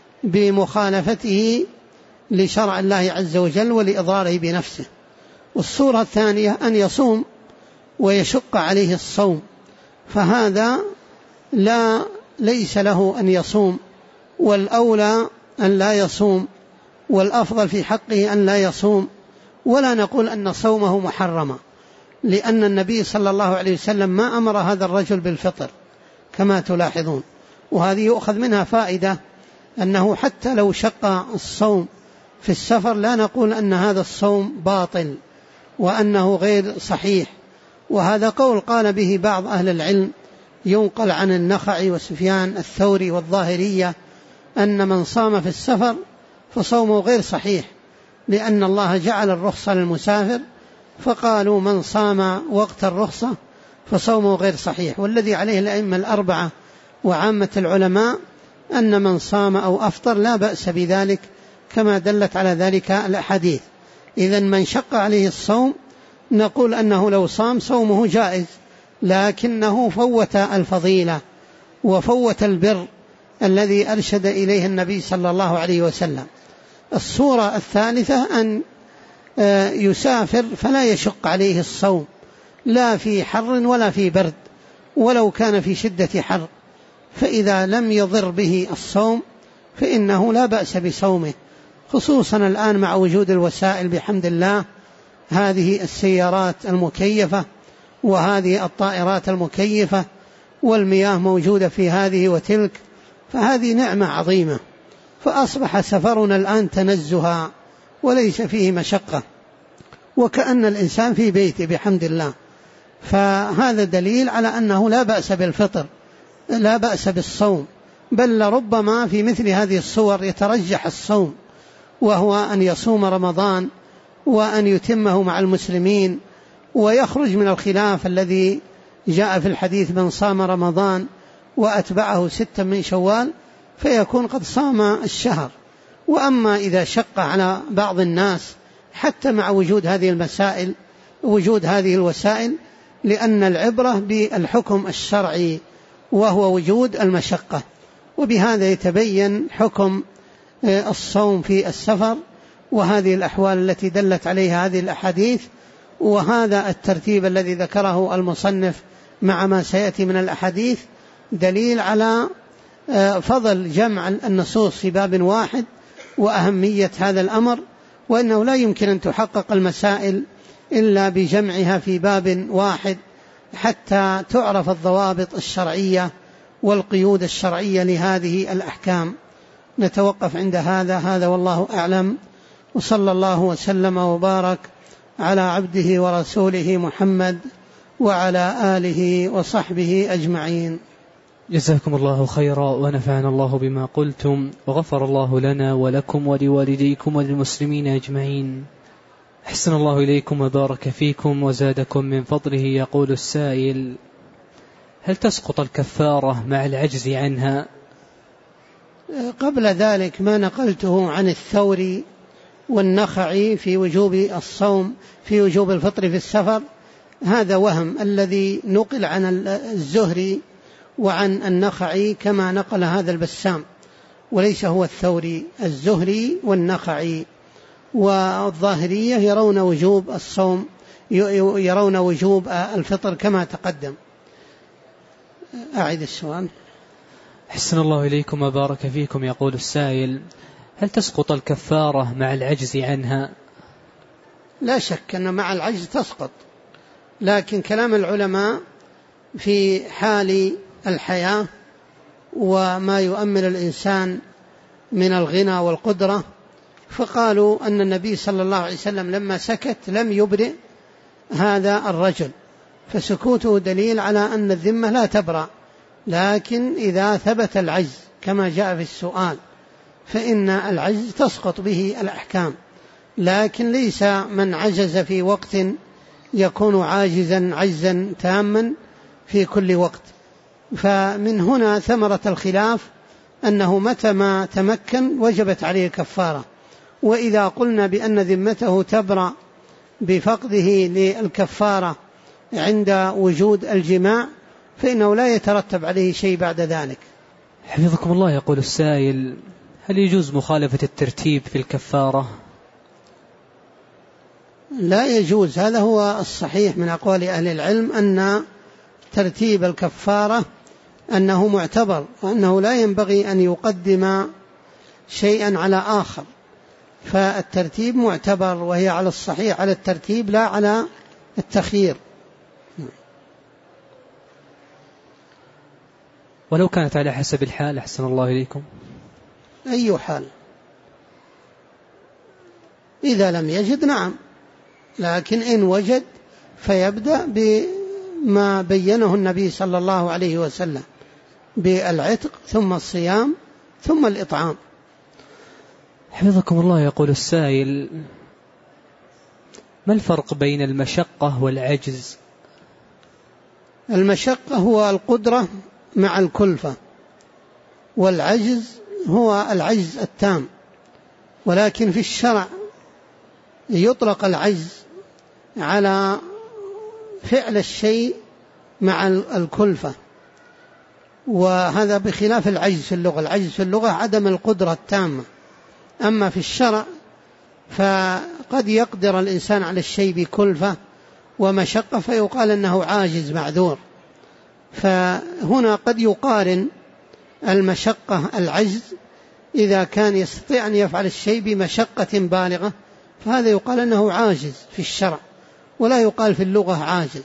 بمخالفته لشرع الله عز وجل ولإضراره بنفسه. والصورة الثانية أن يصوم ويشق عليه الصوم، فهذا لا ليس له أن يصوم، والأولى أن لا يصوم، والأفضل في حقه أن لا يصوم. ولا نقول أن صومه محرما، لأن النبي صلى الله عليه وسلم ما أمر هذا الرجل بالفطر كما تلاحظون. وهذه يؤخذ منها فائدة أنه حتى لو شق الصوم في السفر لا نقول أن هذا الصوم باطل وأنه غير صحيح. وهذا قول قال به بعض أهل العلم ينقل عن النخعي وسفيان الثوري والظاهرية أن من صام في السفر فصومه غير صحيح، لأن الله جعل الرخصة للمسافر، فقالوا من صام وقت الرخصة فصومه غير صحيح. والذي عليه الأئمة الأربعة وعامة العلماء أن من صام أو أفطر لا بأس بذلك، كما دلت على ذلك الأحاديث. إذن من شق عليه الصوم نقول أنه لو صام صومه جائز، لكنه فوت الفضيلة وفوت البر الذي أرشد إليه النبي صلى الله عليه وسلم. الصورة الثالثة أن يسافر فلا يشق عليه الصوم لا في حر ولا في برد، ولو كان في شدة حر، فإذا لم يضر به الصوم فإنه لا بأس بصومه، خصوصا الآن مع وجود الوسائل بحمد الله، هذه السيارات المكيفة وهذه الطائرات المكيفة والمياه موجودة في هذه وتلك، فهذه نعمة عظيمة. فأصبح سفرنا الآن تنزها وليس فيه مشقة، وكأن الإنسان في بيته بحمد الله. فهذا دليل على أنه لا بأس بالفطر، لا بأس بالصوم، بل لربما في مثل هذه الصور يترجح الصوم، وهو أن يصوم رمضان وأن يتمه مع المسلمين، ويخرج من الخلاف الذي جاء في الحديث: من صام رمضان وأتبعه ستا من شوال فيكون قد صام الشهر. وأما إذا شق على بعض الناس حتى مع وجود هذه المسائل وجود هذه الوسائل، لأن العبرة بالحكم الشرعي وهو وجود المشقة. وبهذا يتبين حكم الصوم في السفر وهذه الأحوال التي دلت عليها هذه الأحاديث، وهذا الترتيب الذي ذكره المصنف مع ما سيأتي من الأحاديث دليل على فضل جمع النصوص في باب واحد وأهمية هذا الأمر، وأنه لا يمكن أن تحقق المسائل إلا بجمعها في باب واحد حتى تعرف الضوابط الشرعية والقيود الشرعية لهذه الأحكام. نتوقف عند هذا هذا والله أعلم، وصلى الله وسلم وبارك على عبده ورسوله محمد وعلى آله وصحبه أجمعين. جزاكم الله خيرا ونفعنا الله بما قلتم، وغفر الله لنا ولكم ولوالديكم وللمسلمين أجمعين. أحسن الله إليكم وبارك فيكم وزادكم من فضله. يقول السائل: هل تسقط الكفارة مع العجز عنها؟ قبل ذلك ما نقلته عن الثوري والنخعي في وجوب الصوم في وجوب الفطر في السفر هذا وهم، الذي نقل عن الزهري وعن النخعي كما نقل هذا البسام، وليس هو الثوري، الزهري والنخعي. والظاهرية يرون وجوب الصوم يرون وجوب الفطر كما تقدم. أعيد السؤال. أحسن الله إليكم وبارك فيكم. يقول السائل: هل تسقط الكفارة مع العجز عنها؟ لا شك أن مع العجز تسقط، لكن كلام العلماء في حال الحياة وما يؤمن الإنسان من الغنى والقدرة، فقالوا أن النبي صلى الله عليه وسلم لما سكت لم يبرئ هذا الرجل، فسكوته دليل على أن الذمة لا تبرأ. لكن إذا ثبت العجز كما جاء في السؤال فإن العجز تسقط به الأحكام، لكن ليس من عجز في وقت يكون عاجزا عجزا تاما في كل وقت. فمن هنا ثمرة الخلاف أنه متى ما تمكن وجبت عليه كفارة. وإذا قلنا بأن ذمته تبرأ بفقده للكفارة عند وجود الجماع فإنه لا يترتب عليه شيء بعد ذلك. حفظكم الله. يقول السائل: هل يجوز مخالفة الترتيب في الكفارة؟ لا يجوز، هذا هو الصحيح من أقوال أهل العلم، أن ترتيب الكفارة أنه معتبر، وأنه لا ينبغي أن يقدم شيئا على آخر، فالترتيب معتبر، وهي على الصحيح على الترتيب لا على التخيير. ولو كانت على حسب الحال؟ أحسن الله إليكم. أي حال؟ إذا لم يجد نعم، لكن إن وجد فيبدأ بما بينه النبي صلى الله عليه وسلم بالعتق ثم الصيام ثم الإطعام. حفظكم الله. يقول السائل: ما الفرق بين المشقة والعجز؟ المشقة هو القدرة مع الكلفة، والعجز هو العجز التام. ولكن في الشرع يطلق العجز على فعل الشيء مع الكلفة، وهذا بخلاف العجز في اللغة. العجز في اللغة عدم القدرة التامة، أما في الشرع فقد يقدر الإنسان على الشيء بكلفة ومشقة فيقال أنه عاجز معذور. فهنا قد يقارن المشقة العجز، إذا كان يستطيع أن يفعل الشيء بمشقة بالغة فهذا يقال أنه عاجز في الشرع، ولا يقال في اللغة عاجز،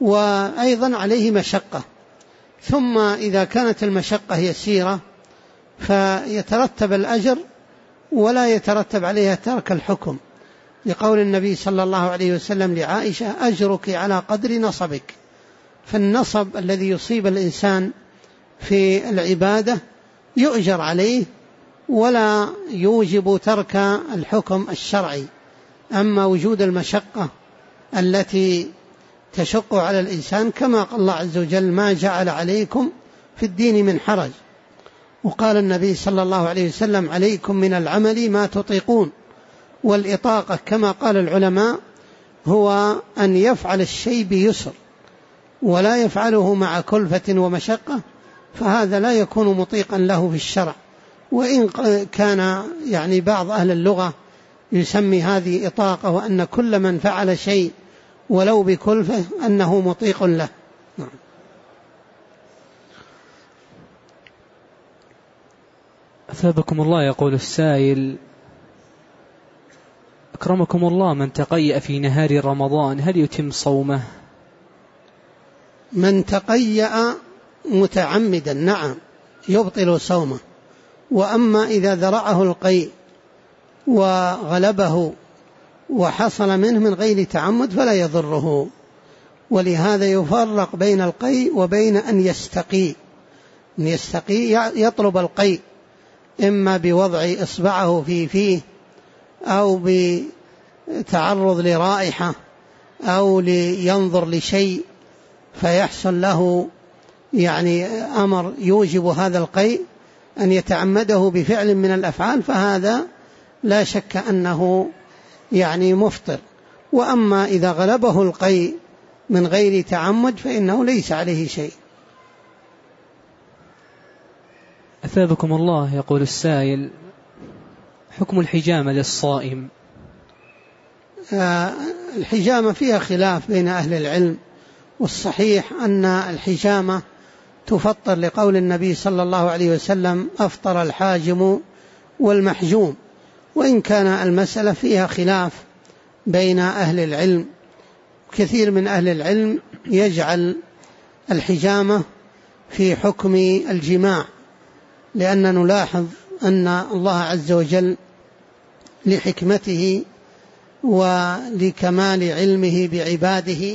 وأيضا عليه مشقة. ثم إذا كانت المشقة يسيرة فيترتب الأجر ولا يترتب عليها ترك الحكم، لقول النبي صلى الله عليه وسلم لعائشة: أجرك على قدر نصبك. فالنصب الذي يصيب الإنسان في العبادة يؤجر عليه ولا يوجب ترك الحكم الشرعي. أما وجود المشقة التي تشق على الإنسان كما قال الله عز وجل: ما جعل عليكم في الدين من حرج. وقال النبي صلى الله عليه وسلم: عليكم من العمل ما تطيقون. والإطاقة كما قال العلماء هو أن يفعل الشيء بيسر ولا يفعله مع كلفة ومشقة، فهذا لا يكون مطيقا له في الشرع. وإن كان يعني بعض أهل اللغة يسمي هذه إطاقة، وأن كل من فعل شيء ولو بكلفة أنه مطيق له. نعم. أثابكم الله. يقول السائل: أكرمكم الله، من تقيأ في نهار رمضان هل يتم صومه؟ من تقيأ متعمدا نعم يبطل صومه، وأما إذا ذرعه القيء وغلبه وحصل منه من غير تعمد فلا يضره. ولهذا يفرق بين القيء وبين أن يستقي. أن يستقي يطلب القيء إما بوضع إصبعه في فيه أو بتعرض لرائحة أو لينظر لشيء فيحصل له يعني أمر يوجب هذا القيء، أن يتعمده بفعل من الأفعال، فهذا لا شك أنه يعني مفطر. وأما إذا غلبه القيء من غير تعمد فإنه ليس عليه شيء. أثابكم الله. يقول السائل: حكم الحجامة للصائم؟ آه الحجامة فيها خلاف بين أهل العلم، والصحيح أن الحجامة تفطر لقول النبي صلى الله عليه وسلم: أفطر الحاجم والمحجوم. وإن كان المسألة فيها خلاف بين أهل العلم، كثير من أهل العلم يجعل الحجامة في حكم الجماع، لأننا نلاحظ أن الله عز وجل لحكمته ولكمال علمه بعباده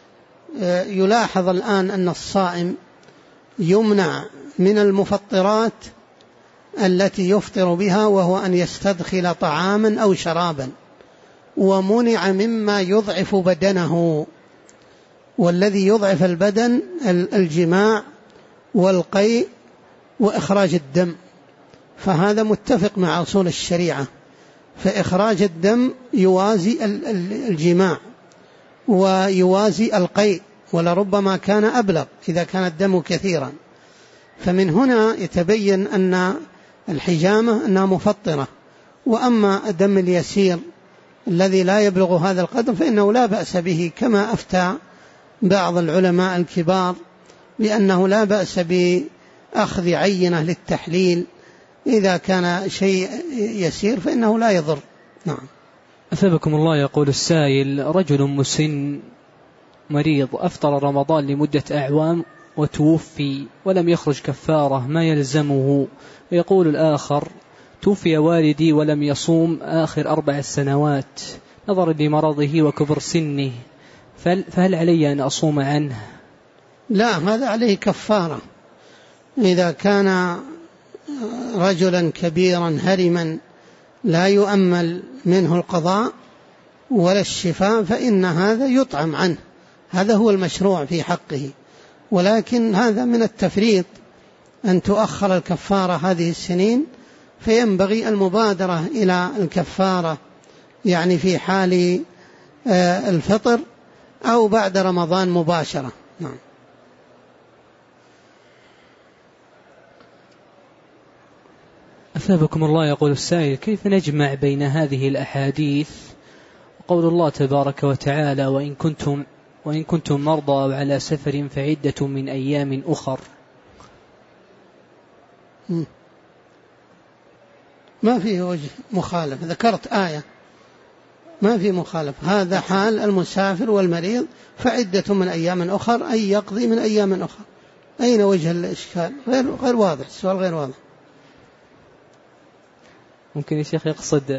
يلاحظ الآن أن الصائم يمنع من المفطرات التي يفطر بها، وهو أن يستدخل طعاما أو شرابا، ومنع مما يضعف بدنه. والذي يضعف البدن الجماع والقيء وإخراج الدم، فهذا متفق مع أصول الشريعة. فإخراج الدم يوازي الجماع ويوازي القيء، ولربما كان أبلغ إذا كان الدم كثيرا. فمن هنا يتبين أن الحجامة أنها مفطرة. وأما الدم اليسير الذي لا يبلغ هذا القدر فإنه لا بأس به، كما أفتى بعض العلماء الكبار لأنه لا بأس بأخذ عينة للتحليل إذا كان شيء يسير فإنه لا يضر. نعم. أثابكم الله. يقول السائل: رجل مسن مريض أفطر رمضان لمدة أعوام وتوفي ولم يخرج كفارة، ما يلزمه؟ ويقول الآخر: توفي والدي ولم يصوم آخر أربع سنوات نظرا لمرضه وكبر سنه، فهل علي أن أصوم عنه؟ لا، هذا عليه كفارة. إذا كان رجلا كبيرا هرما لا يؤمل منه القضاء ولا الشفاء فإن هذا يطعم عنه، هذا هو المشروع في حقه. ولكن هذا من التفريط أن تؤخر الكفارة هذه السنين، فينبغي المبادرة إلى الكفارة يعني في حال الفطر أو بعد رمضان مباشرة. نعم. أثابكم الله. يقول السائل: كيف نجمع بين هذه الأحاديث وقول الله تبارك وتعالى: وإن كنتم وإن كنتم مرضى أو على سفر فعدة من أيام أخر؟ ما فيه وجه مخالف، ذكرت آية ما في مخالف. هذا حال المسافر والمريض، فعدة من أيام أخر أي يقضي من أيام أخر. أين وجه الإشكال؟ غير غير واضح، السؤال غير واضح. ممكن يا شيخ يقصد.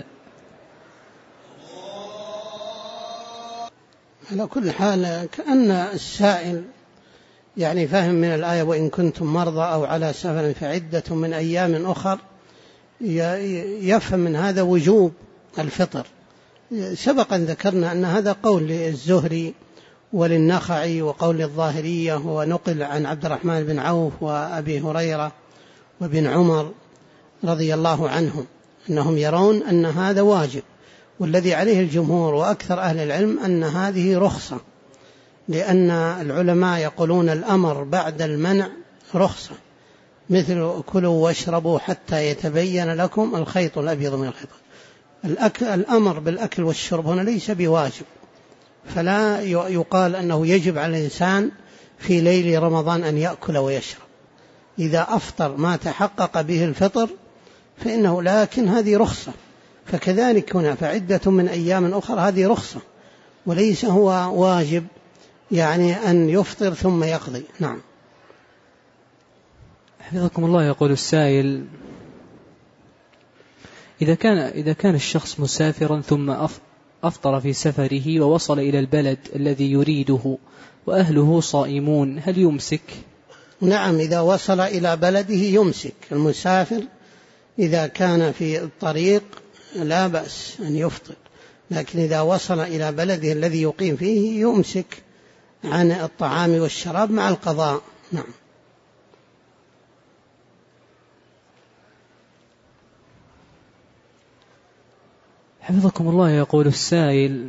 على كل حال كأن السائل يعني فهم من الآية وإن كنتم مرضى أو على سفر فعدة من أيام أخر، يفهم من هذا وجوب الفطر. سبقا ذكرنا أن هذا قول للزهري وللنخعي وقول الظاهرية، ونقل عن عبد الرحمن بن عوف وأبي هريرة وابن عمر رضي الله عنهم أنهم يرون أن هذا واجب، والذي عليه الجمهور وأكثر أهل العلم أن هذه رخصة، لأن العلماء يقولون الأمر بعد المنع رخصة، مثل كلوا واشربوا حتى يتبين لكم الخيط الأبيض من الخيط. الأمر بالأكل والشرب هنا ليس بواجب، فلا يقال أنه يجب على الإنسان في ليل رمضان أن يأكل ويشرب. إذا أفطر ما تحقق به الفطر فإنه، لكن هذه رخصة. فكذلك هنا فعدة من أيام أخرى هذه رخصة، وليس هو واجب يعني أن يفطر ثم يقضي. نعم. حفظكم الله، يقول السائل: إذا كان إذا كان الشخص مسافرا ثم أفطر في سفره ووصل إلى البلد الذي يريده وأهله صائمون، هل يمسك؟ نعم، إذا وصل إلى بلده يمسك. المسافر إذا كان في الطريق لا بأس أن يفطر، لكن إذا وصل إلى بلده الذي يقيم فيه يمسك عن الطعام والشراب مع القضاء. نعم. حفظكم الله، يقول السائل: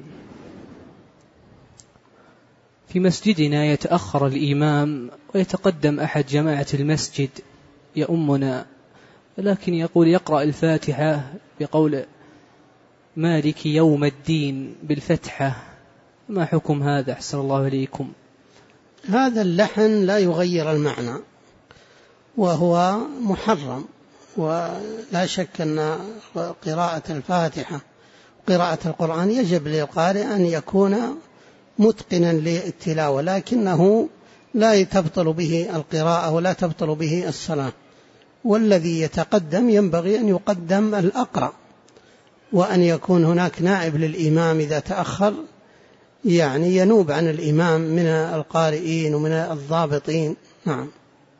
في مسجدنا يتأخر الإمام ويتقدم أحد جماعة المسجد يؤمنا، لكن يقول يقرأ الفاتحة بقول مالك يوم الدين بالفتحة، ما حكم هذا؟ أحسن الله إليكم. هذا اللحن لا يغير المعنى وهو محرم، ولا شك أن قراءة الفاتحة قراءة القرآن يجب للقارئ أن يكون متقنا للتلاوة، لكنه لا تبطل به القراءة ولا تبطل به الصلاة. والذي يتقدم ينبغي أن يقدم الأقرأ، وأن يكون هناك نائب للإمام إذا تأخر، يعني ينوب عن الإمام من القارئين ومن الضابطين. نعم.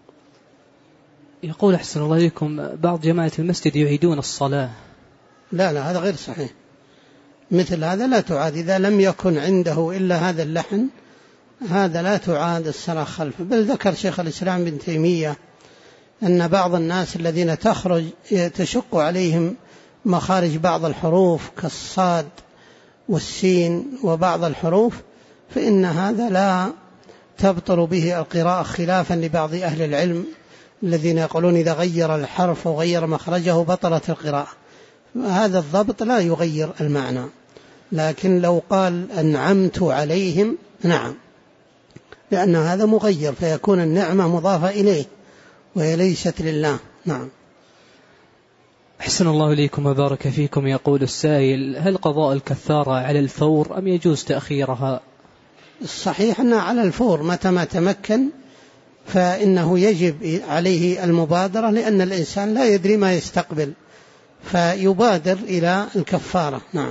يقول أحسن الله إليكم: بعض جماعة المسجد يعيدون الصلاة. لا لا، هذا غير صحيح. مثل هذا لا تعاد، إذا لم يكن عنده إلا هذا اللحن هذا لا تعاد الصلاة خلفه. بل ذكر شيخ الإسلام ابن تيمية أن بعض الناس الذين تخرج تشق عليهم مخارج بعض الحروف كالصاد والسين وبعض الحروف، فإن هذا لا تبطل به القراءة، خلافا لبعض أهل العلم الذين يقولون إذا غير الحرف وغير مخرجه بطلت القراءة. هذا الضبط لا يغير المعنى، لكن لو قال أنعمت عليهم نعم، لأن هذا مغير فيكون النعمة مضافة إليه وهي ليست لله. نعم. أحسن الله إليكم وبارك فيكم. يقول السائل: هل قضاء الكفارة على الفور أم يجوز تأخيرها؟ الصحيح أنها على الفور، متى ما تمكن فإنه يجب عليه المبادرة، لأن الإنسان لا يدري ما يستقبل فيبادر إلى الكفارة. نعم.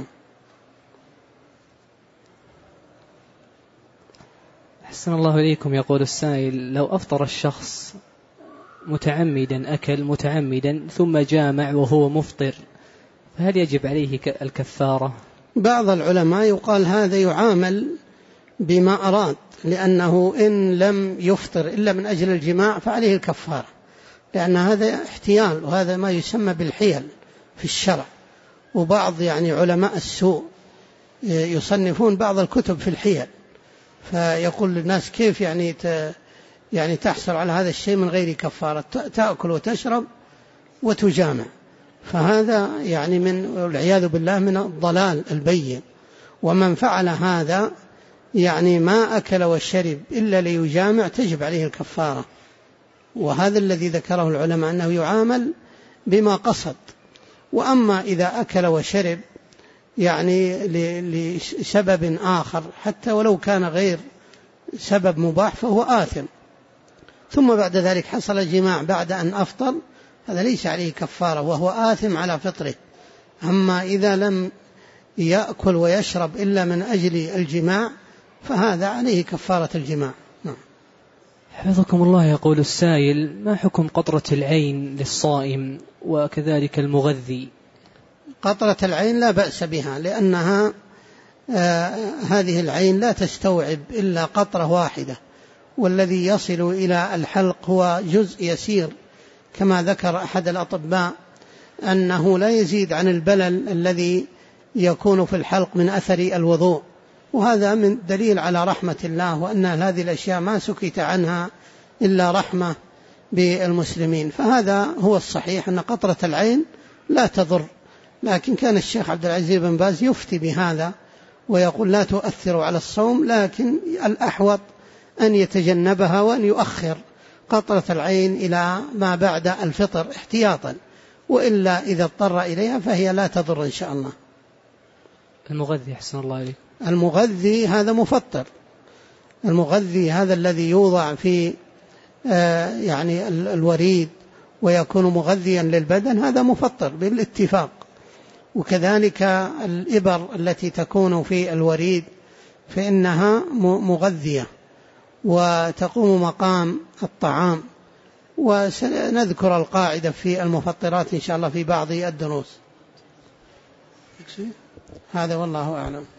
أحسن الله إليكم. يقول السائل: لو أفطر الشخص متعمدا أكل متعمدا ثم جامع وهو مفطر، فهل يجب عليه الكفارة؟ بعض العلماء يقال هذا يعامل بما أراد، لأنه إن لم يفطر إلا من أجل الجماع فعليه الكفارة، لأن هذا احتيال، وهذا ما يسمى بالحيل في الشرع. وبعض يعني علماء السوء يصنفون بعض الكتب في الحيل، فيقول للناس كيف يعني يعني تحصل على هذا الشيء من غير كفارة، تأكل وتشرب وتجامع، فهذا يعني من والعياذ بالله من الضلال البين. ومن فعل هذا يعني ما أكل وشرب إلا ليجامع تجب عليه الكفارة. وهذا الذي ذكره العلماء أنه يعامل بما قصد. وأما إذا أكل وشرب يعني لسبب آخر حتى ولو كان غير سبب مباح فهو آثم، ثم بعد ذلك حصل الجماع بعد أن أفطر، هذا ليس عليه كفارة وهو آثم على فطره، أما إذا لم يأكل ويشرب إلا من أجل الجماع فهذا عليه كفارة الجماع. نعم. حفظكم الله، يقول السائل: ما حكم قطرة العين للصائم وكذلك المغذي؟ قطرة العين لا بأس بها، لأنها آه هذه العين لا تستوعب إلا قطرة واحدة، والذي يصل إلى الحلق هو جزء يسير، كما ذكر أحد الأطباء أنه لا يزيد عن البلل الذي يكون في الحلق من أثر الوضوء، وهذا من دليل على رحمة الله، وأن هذه الأشياء ما سكت عنها إلا رحمة بالمسلمين. فهذا هو الصحيح، أن قطرة العين لا تضر، لكن كان الشيخ عبد العزيز بن باز يفتي بهذا ويقول لا تؤثر على الصوم، لكن الأحوط أن يتجنبها وأن يؤخر قطرة العين إلى ما بعد الفطر احتياطا، وإلا إذا اضطر إليها فهي لا تضر إن شاء الله. المغذي أحسن الله عليك. المغذي هذا مفطر، المغذي هذا الذي يوضع في آه يعني الوريد ويكون مغذيا للبدن، هذا مفطر بالاتفاق. وكذلك الإبر التي تكون في الوريد فإنها مغذية وتقوم مقام الطعام، وسنذكر القاعدة في المفطرات إن شاء الله في بعض الدروس. هذا والله أعلم.